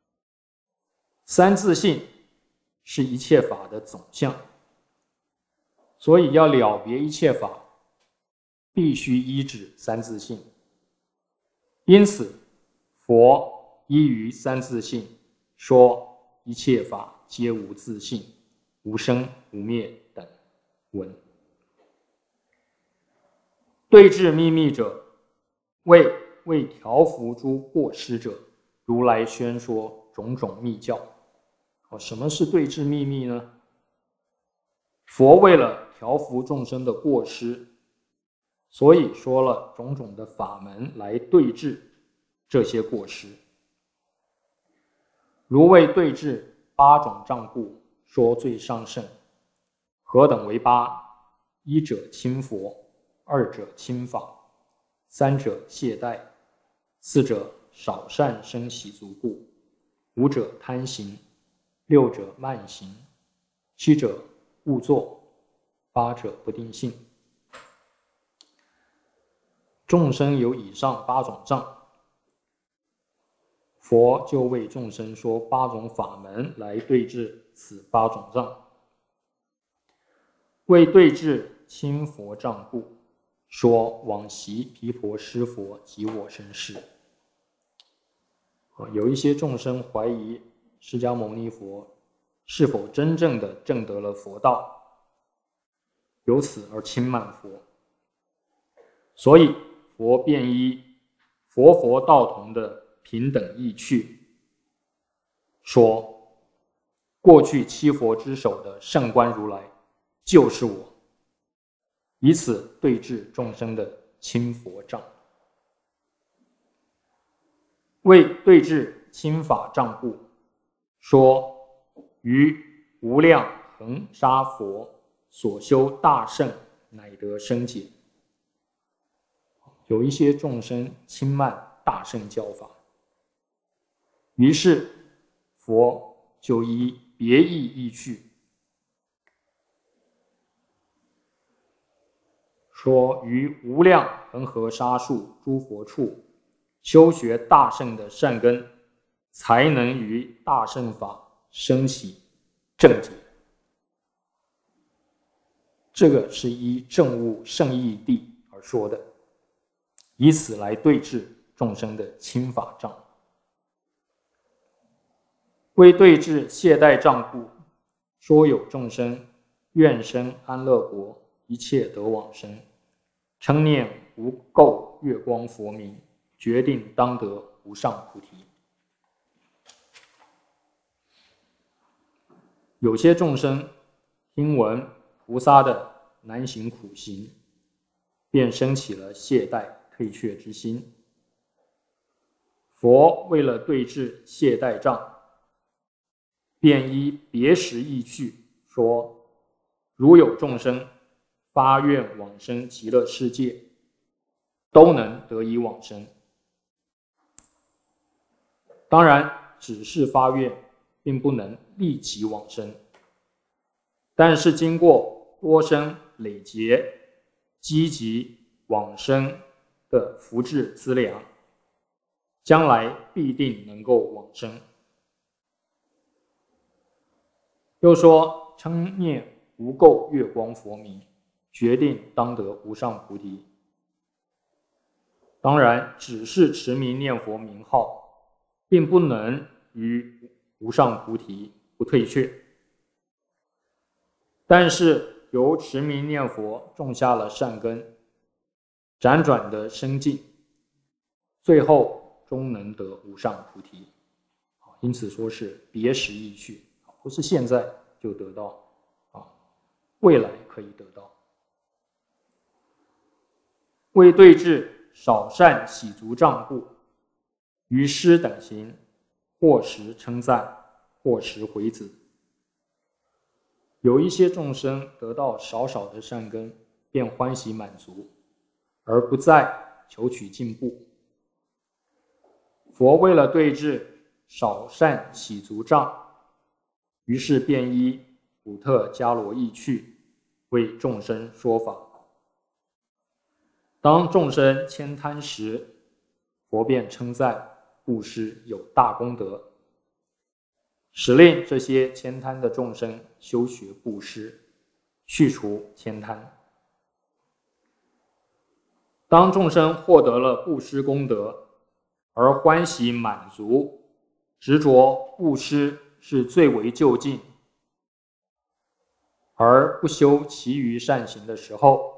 ？3自性是一切法的总相，所以要了别一切法，必须依止3自性。因此，佛依于3自性，说一切法皆无自性，无生无灭等文。对治秘密者，为调伏诸过失者，如来宣说种种密教。什么是对治秘密呢？佛为了调伏众生的过失，所以说了种种的法门来对治这些过失。如为对治 8种障故，说最上圣。何等为8？一者亲佛，二者亲法，三者懈怠，四者少善生喜足故，五者贪行，六者慢行，七者误作，八者不定性。众生有以上8种障，佛就为众生说8种法门来对治此8种障。为对治亲佛障故，说往昔毗婆尸佛及我生事。有一些众生怀疑释迦牟尼佛是否真正的证得了佛道，由此而轻慢佛，所以佛便依佛道同的平等义趣，说过去七佛之首的圣观如来就是我，以此对治众生的亲佛障。为对治亲法障故，说于无量恒沙佛所修大圣，乃得生解。有一些众生轻慢大圣教法，于是佛就依别义义趣，说于无量恒河沙数诸佛处修学大圣的善根，才能于大圣法生起正解。这个是依证悟圣义谛而说的，以此来对治众生的亲法障。为对治懈怠障故，说有众生愿生安乐国，一切得往生，称念无垢月光佛名，决定当得无上菩提。有些众生听闻菩萨的难行苦行，便生起了懈怠退却之心。佛为了对治懈怠障，便依别实义趣说，如有众生发愿往生极乐世界，都能得以往生。当然，只是发愿并不能立即往生，但是经过多生累劫，积极往生的福智资粮，将来必定能够往生。又说称念无垢月光佛名，决定当得无上菩提。当然，只是持名念佛名号，并不能于无上菩提不退却。但是由持名念佛种下了善根，辗转的生进，最后终能得无上菩提。因此说是别实义趣，不是现在就得到，未来可以得到。为对治少善喜足障故，于师等行，或时称赞，或时回子。有一些众生得到少少的善根，便欢喜满足，而不再求取进步。佛为了对治少善喜足障，于是便依普特伽罗义趣为众生说法。当众生悭贪时，佛便称赞布施有大功德，使令这些悭贪的众生修学布施，去除悭贪。当众生获得了布施功德，而欢喜满足，执着布施是最为究竟，而不修其余善行的时候，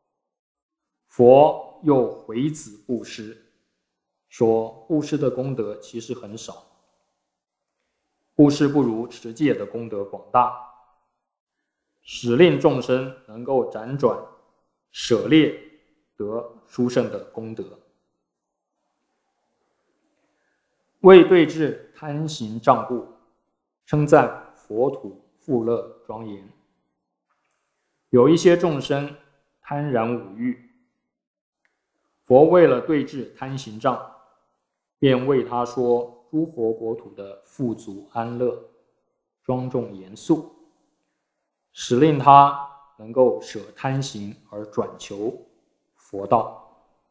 佛又回子布施，说布施的功德其实很少，布施不如持戒的功德广大，使令众生能够辗转舍猎得殊胜的功德。为对治贪行障故， 称赞佛土富乐庄严。有一些众生贪染五欲，佛为了对治贪行障，便为他说诸佛国土的富足安乐、庄重严肃，使令他能够舍贪行而转求佛道。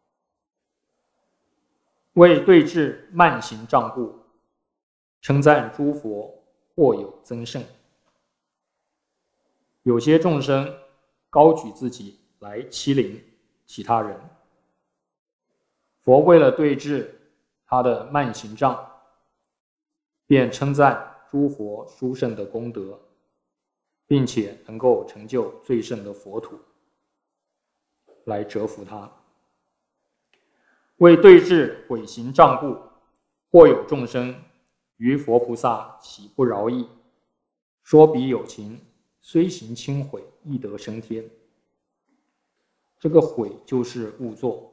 为对治慢行障故，称赞诸佛或有增胜。有些众生高举自己来欺凌其他人，佛为了对治他的慢行障，便称赞诸佛殊胜的功德，并且能够成就最胜的佛土，来折服他。为对治毁行障故，或有众生于佛菩萨岂不饶益，说彼有情，虽行轻毁，亦得升天。这个毁就是误作。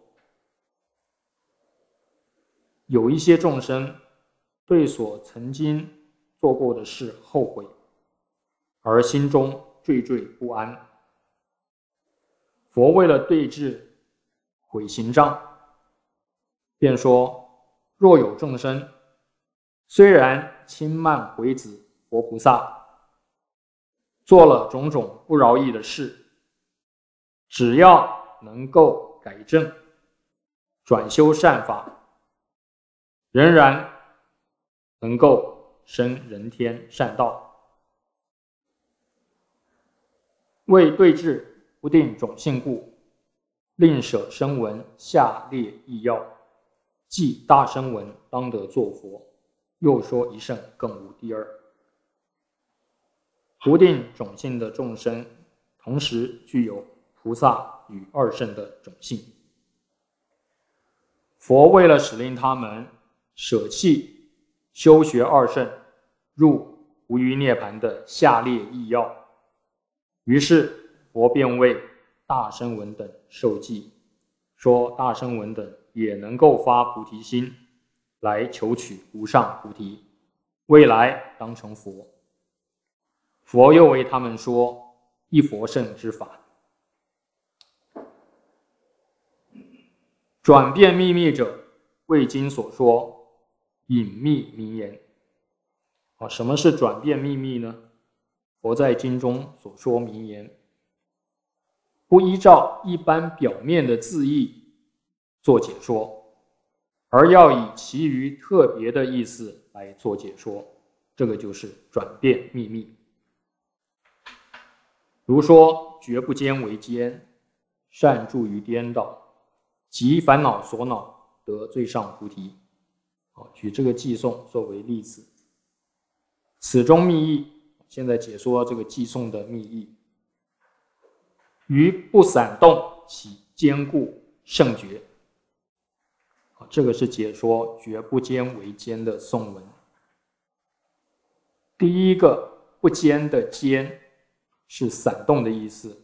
有一些众生对所曾经做过的事后悔，而心中惴惴不安。佛为了对治毁行障，便说：若有众生虽然轻慢毁子佛菩萨，做了种种不饶益的事，只要能够改正、转修善法，仍然能够生人天善道。为对治不定种性故，令舍声闻下列义要，即大声闻当得作佛，又说一乘更无第二。不定种性的众生，同时具有菩萨与二乘的种性。佛为了使令他们舍弃修学二乘，入无余涅槃的下列义要，于是佛便为大声闻等受记，说大声闻等也能够发菩提心，来求取无上菩提，未来当成佛。佛又为他们说一佛乘之法。转变秘密者，为经所说隐秘名言。什么是转变秘密呢？佛在经中所说名言，不依照一般表面的字义做解说，而要以其余特别的意思来做解说，这个就是转变秘密。如说觉不坚为坚，善住于颠倒，即烦恼所恼，得最上菩提。举这个偈颂作为例子。此中密意，现在解说这个偈颂的密意。于不散动起坚固圣觉。这个是解说觉不坚为坚的颂文。第一个不坚的坚是散动的意思，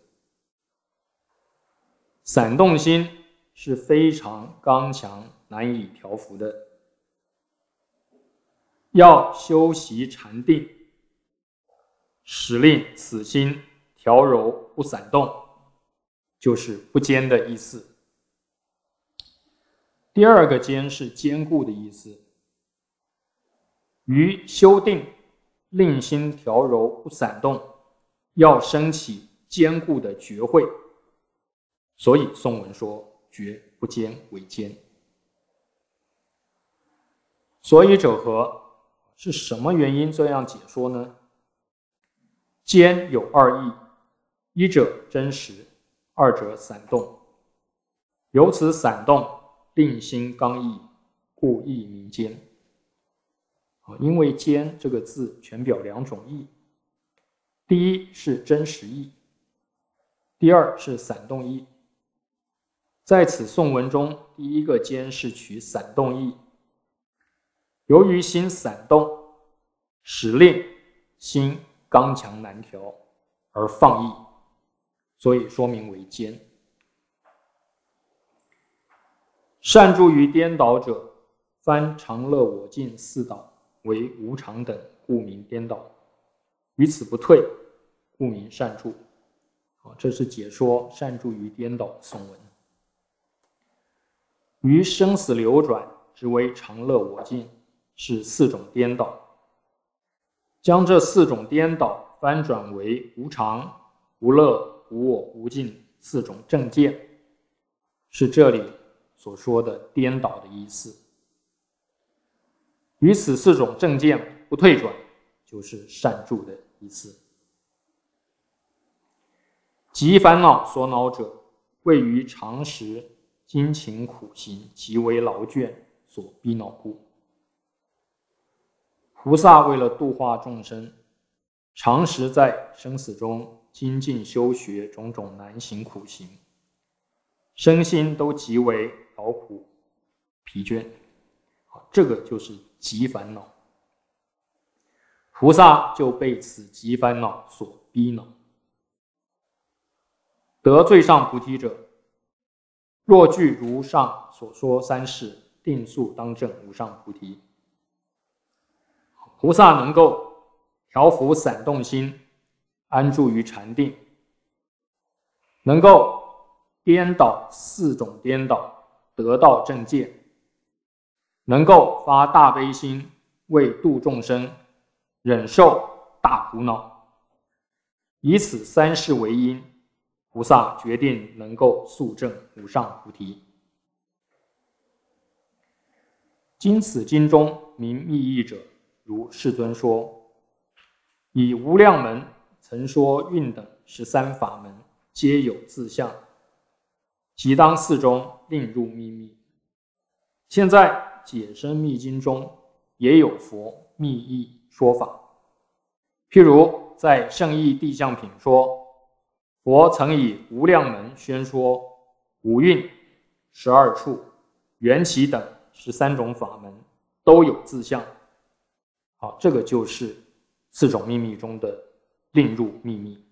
散动心是非常刚强难以调伏的，要修习禅定，使令此心调柔不散动，就是不坚的意思。第二个坚是坚固的意思，于修定令心调柔不散动，要升起坚固的觉慧，所以颂文说觉不坚为坚。所以者何？是什么原因这样解说呢？坚有二义，一者真实，二者散动。由此散动令心刚毅，故义名坚。因为坚这个字全表两种义，第一是真实义，第二是散动义。在此颂文中，第一个坚是取散动义，由于心散动，使令心刚强难调而放逸，所以说明为坚。善住于颠倒者，翻常乐我净四倒为无常等故名颠倒；于此不退，故名善住。这是解说善住于颠倒的颂文。于生死流转之为常乐我净，是4种颠倒。将这4种颠倒翻转为无常、无乐、无我、无尽4种正见，是这里所说的颠倒的意思。于此4种正见不退转，就是善住的意思。极烦恼所恼者，谓于常识精勤苦行极为劳倦所逼恼故。菩萨为了度化众生，常时在生死中精进修学种种难行苦行，身心都极为劳苦疲倦，这个就是极烦恼。菩萨就被此极烦恼所逼恼。得最上菩提者，若具如上所说3事，定速当证无上菩提。菩萨能够调伏散动心，安住于禅定，能够颠倒4种颠倒，得到正见，能够发大悲心，为度众生，忍受大苦恼，以此3事为因，菩萨决定能够速证无上菩提。今此经中明密意者，如世尊说，以无量门曾说运等13法门，皆有自相，即当4中令入秘密。现在解深密经中也有佛密意说法，譬如在圣义地相品说，佛曾以无量门宣说五蕴、12处、缘起等13种法门，都有自相。好，这个就是4种秘密中的令入秘密。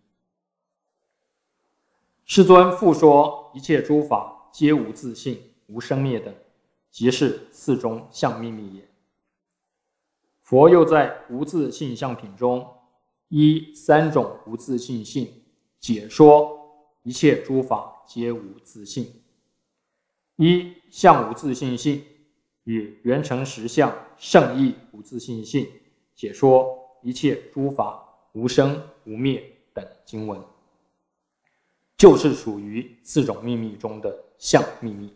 世尊复说一切诸法皆无自性、无生灭等，即是4中相秘密也。佛又在无自性相品中，依3种无自性性解说一切诸法皆无自性。依相无自性性与圆成实相圣义无自性性解说一切诸法无生无灭等经文，就是属于4种秘密中的相秘密。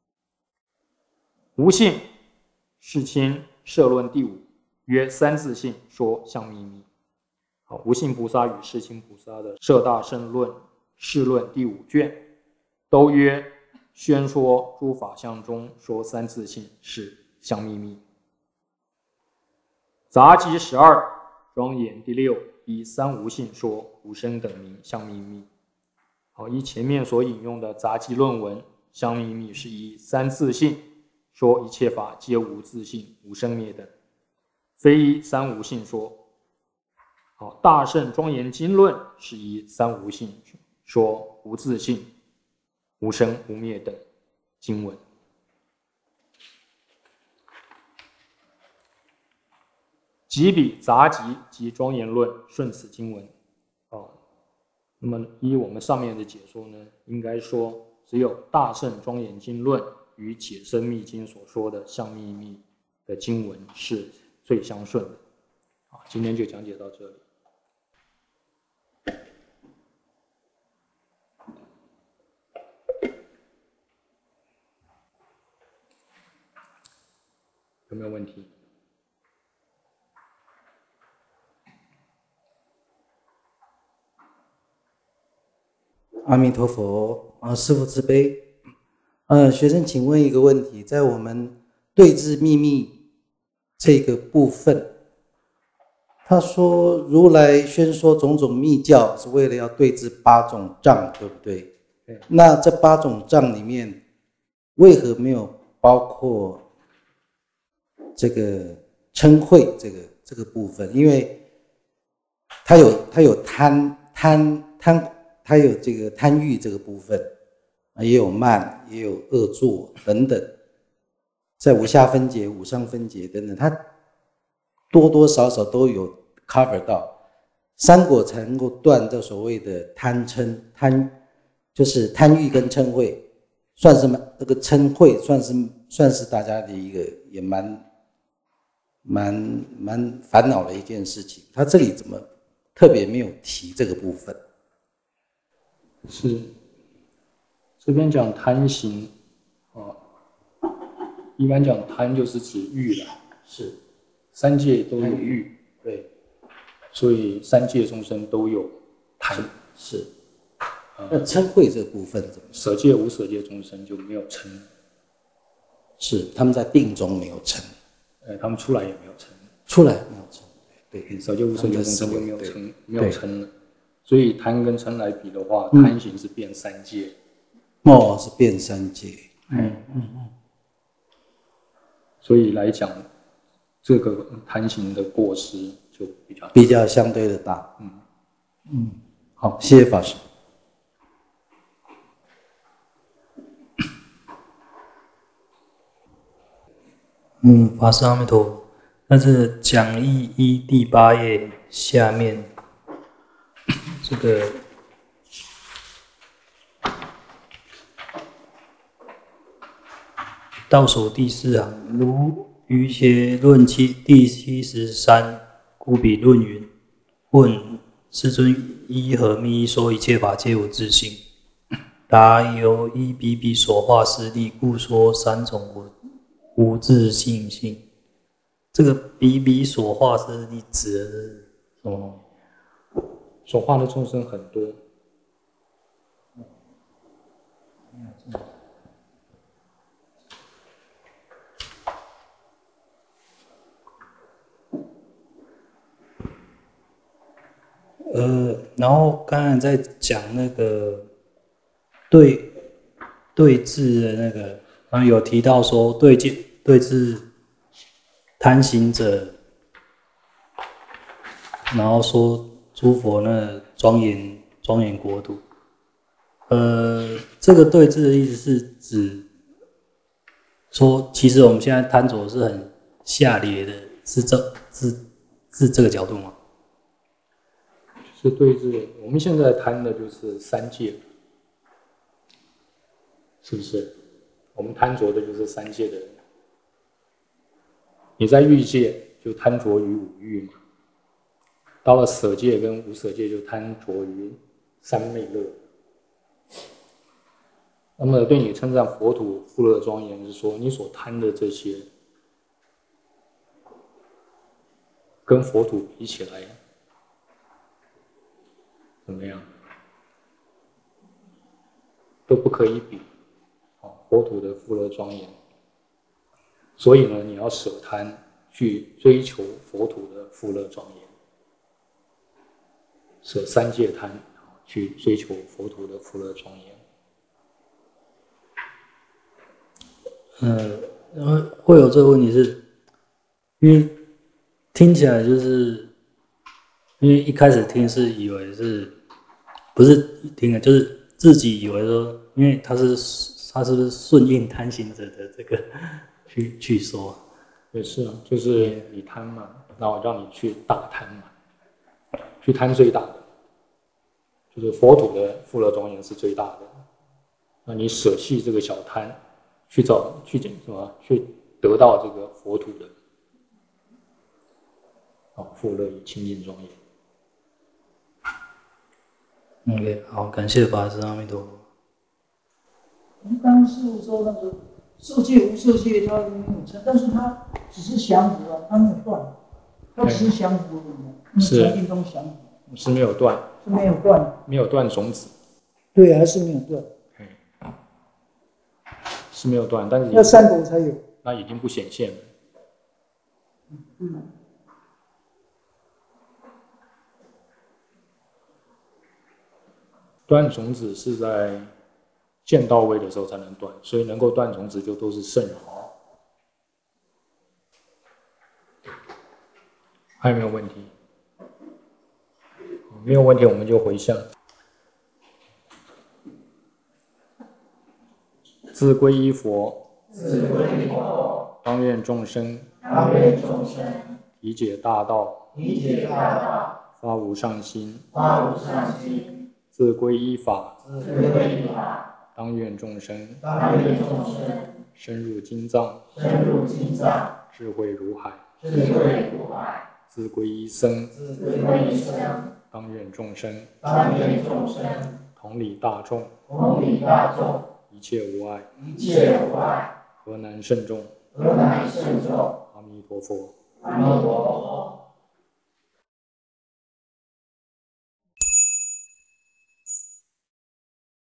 无性世亲摄论第5曰三自性说相秘密。无性菩萨与世亲菩萨的摄大乘论释论第5卷都曰宣说诸法相中说三自性是相秘密。杂集12庄严第6以三无性说无生等名相秘密。依前面所引用的杂集论文，相秘密是以三自性说一切法皆无自性、无生灭等，非依三无性说。大乘庄严经论是以三无性说无自性、无生无灭等经文。即彼杂集及庄严论顺此经文。那么依我们上面的解说呢，应该说只有大乘庄严经论与解深密经所说的相秘密的经文是最相顺的。今天就讲解到这里。有没有问题？ 阿弥陀佛，师父慈悲。学生请问一个问题，在我们对治秘密这个部分，他说如来宣说种种密教是为了要对治8种障，对不对？ 对。 那这8种障里面，为何没有包括这个嗔恚这个部分？因为它有它有这个贪欲这个部分，也有慢，也有恶作等等，在无下分解、无上分解等等， 多多少少都有 cover 到，三果才能够断这所谓的贪嗔就是贪欲跟嗔恚，算是这个嗔恚算是大家的一个也蛮烦恼的一件事情。他这里怎么特别没有提这个部分？ 是这边讲贪行一般讲贪就是指欲了， 是三界都有欲， 对， 所以三界众生都有贪。 是。那嗔恚这部分怎么？ 舍界无舍界众生就没有嗔， 是他们在定中没有嗔， 他们出来也没有嗔， 出来没有嗔，对， 舍界无舍界众生就没有嗔，没有嗔了。所以贪跟嗔来比的话，贪行是变三界， 是变三界， 所以来讲，这个贪行的过失就比较相对的大。好，谢谢法师。 法师阿弥陀佛。但是讲义一第8页下面这个倒数第4行，如瑜伽论第73，故彼论云：问世尊依何密意说一切法皆有自性？答：由依彼彼所化势力，故说3种无自性性。这个彼彼所化势力指的是什么东西？ 所化的众生很多。 然后刚才在讲那个对治的那个，然后有提到说对治贪行者，然后说诸佛那庄严国土。这个对治的意思是指说，其实我们现在贪着是很下劣的，是这个角度吗？ 是对治，我们现在贪的就是三界，是不是？我们贪着的就是三界的人。你在欲界就贪着于五欲嘛，到了舍界跟无舍界就贪着于三昧乐。那么对你称赞佛土富乐庄严，是说你所贪的这些，跟佛土比起来，怎么样？都不可以比。佛土的富乐庄严。所以呢，你要舍贪去追求佛土的富乐庄严，舍三界贪去追求佛土的富乐庄严。 会有这个问题是，因为听起来就是因为一开始听是以为是，不是听了就是自己以为说，因为他是不是顺应贪行者的这个去说？ 也是啊，就是你贪嘛，那我让你去大贪嘛，去贪最大的，就是佛土的富乐庄严是最大的，那你舍弃这个小贪，去得到这个佛土的富乐与清净庄严。 OK， 好，感谢法师阿弥陀佛。 我们刚刚师父说那个色界无色界，它没有成，但是它只是降伏啊，它没有断，它只是降伏而已， 是禅定中降伏， 是没有断， 是没有断， 没有断种子， 对，还是没有断， 是没有断，但是要三果才有， 那已经不显现了。断种子是在见到位的时候才能断，所以能够断种子就都是圣人。还有没有问题？没有问题，我们就回向。自归依佛，当愿众生理解大道， 理解大道， 发无上心， 发无上心， 自归依法， 自归依法， 当愿众生， 当愿众生深入经藏， 深入经藏， 智慧如海， 智慧如海， 自归依僧， 自归依僧， 当愿众生， 当愿众生同理大众， 同理大众， 一切无碍， 一切无碍， 河南慎重， 河南慎重。 阿弥陀佛。 阿弥陀佛。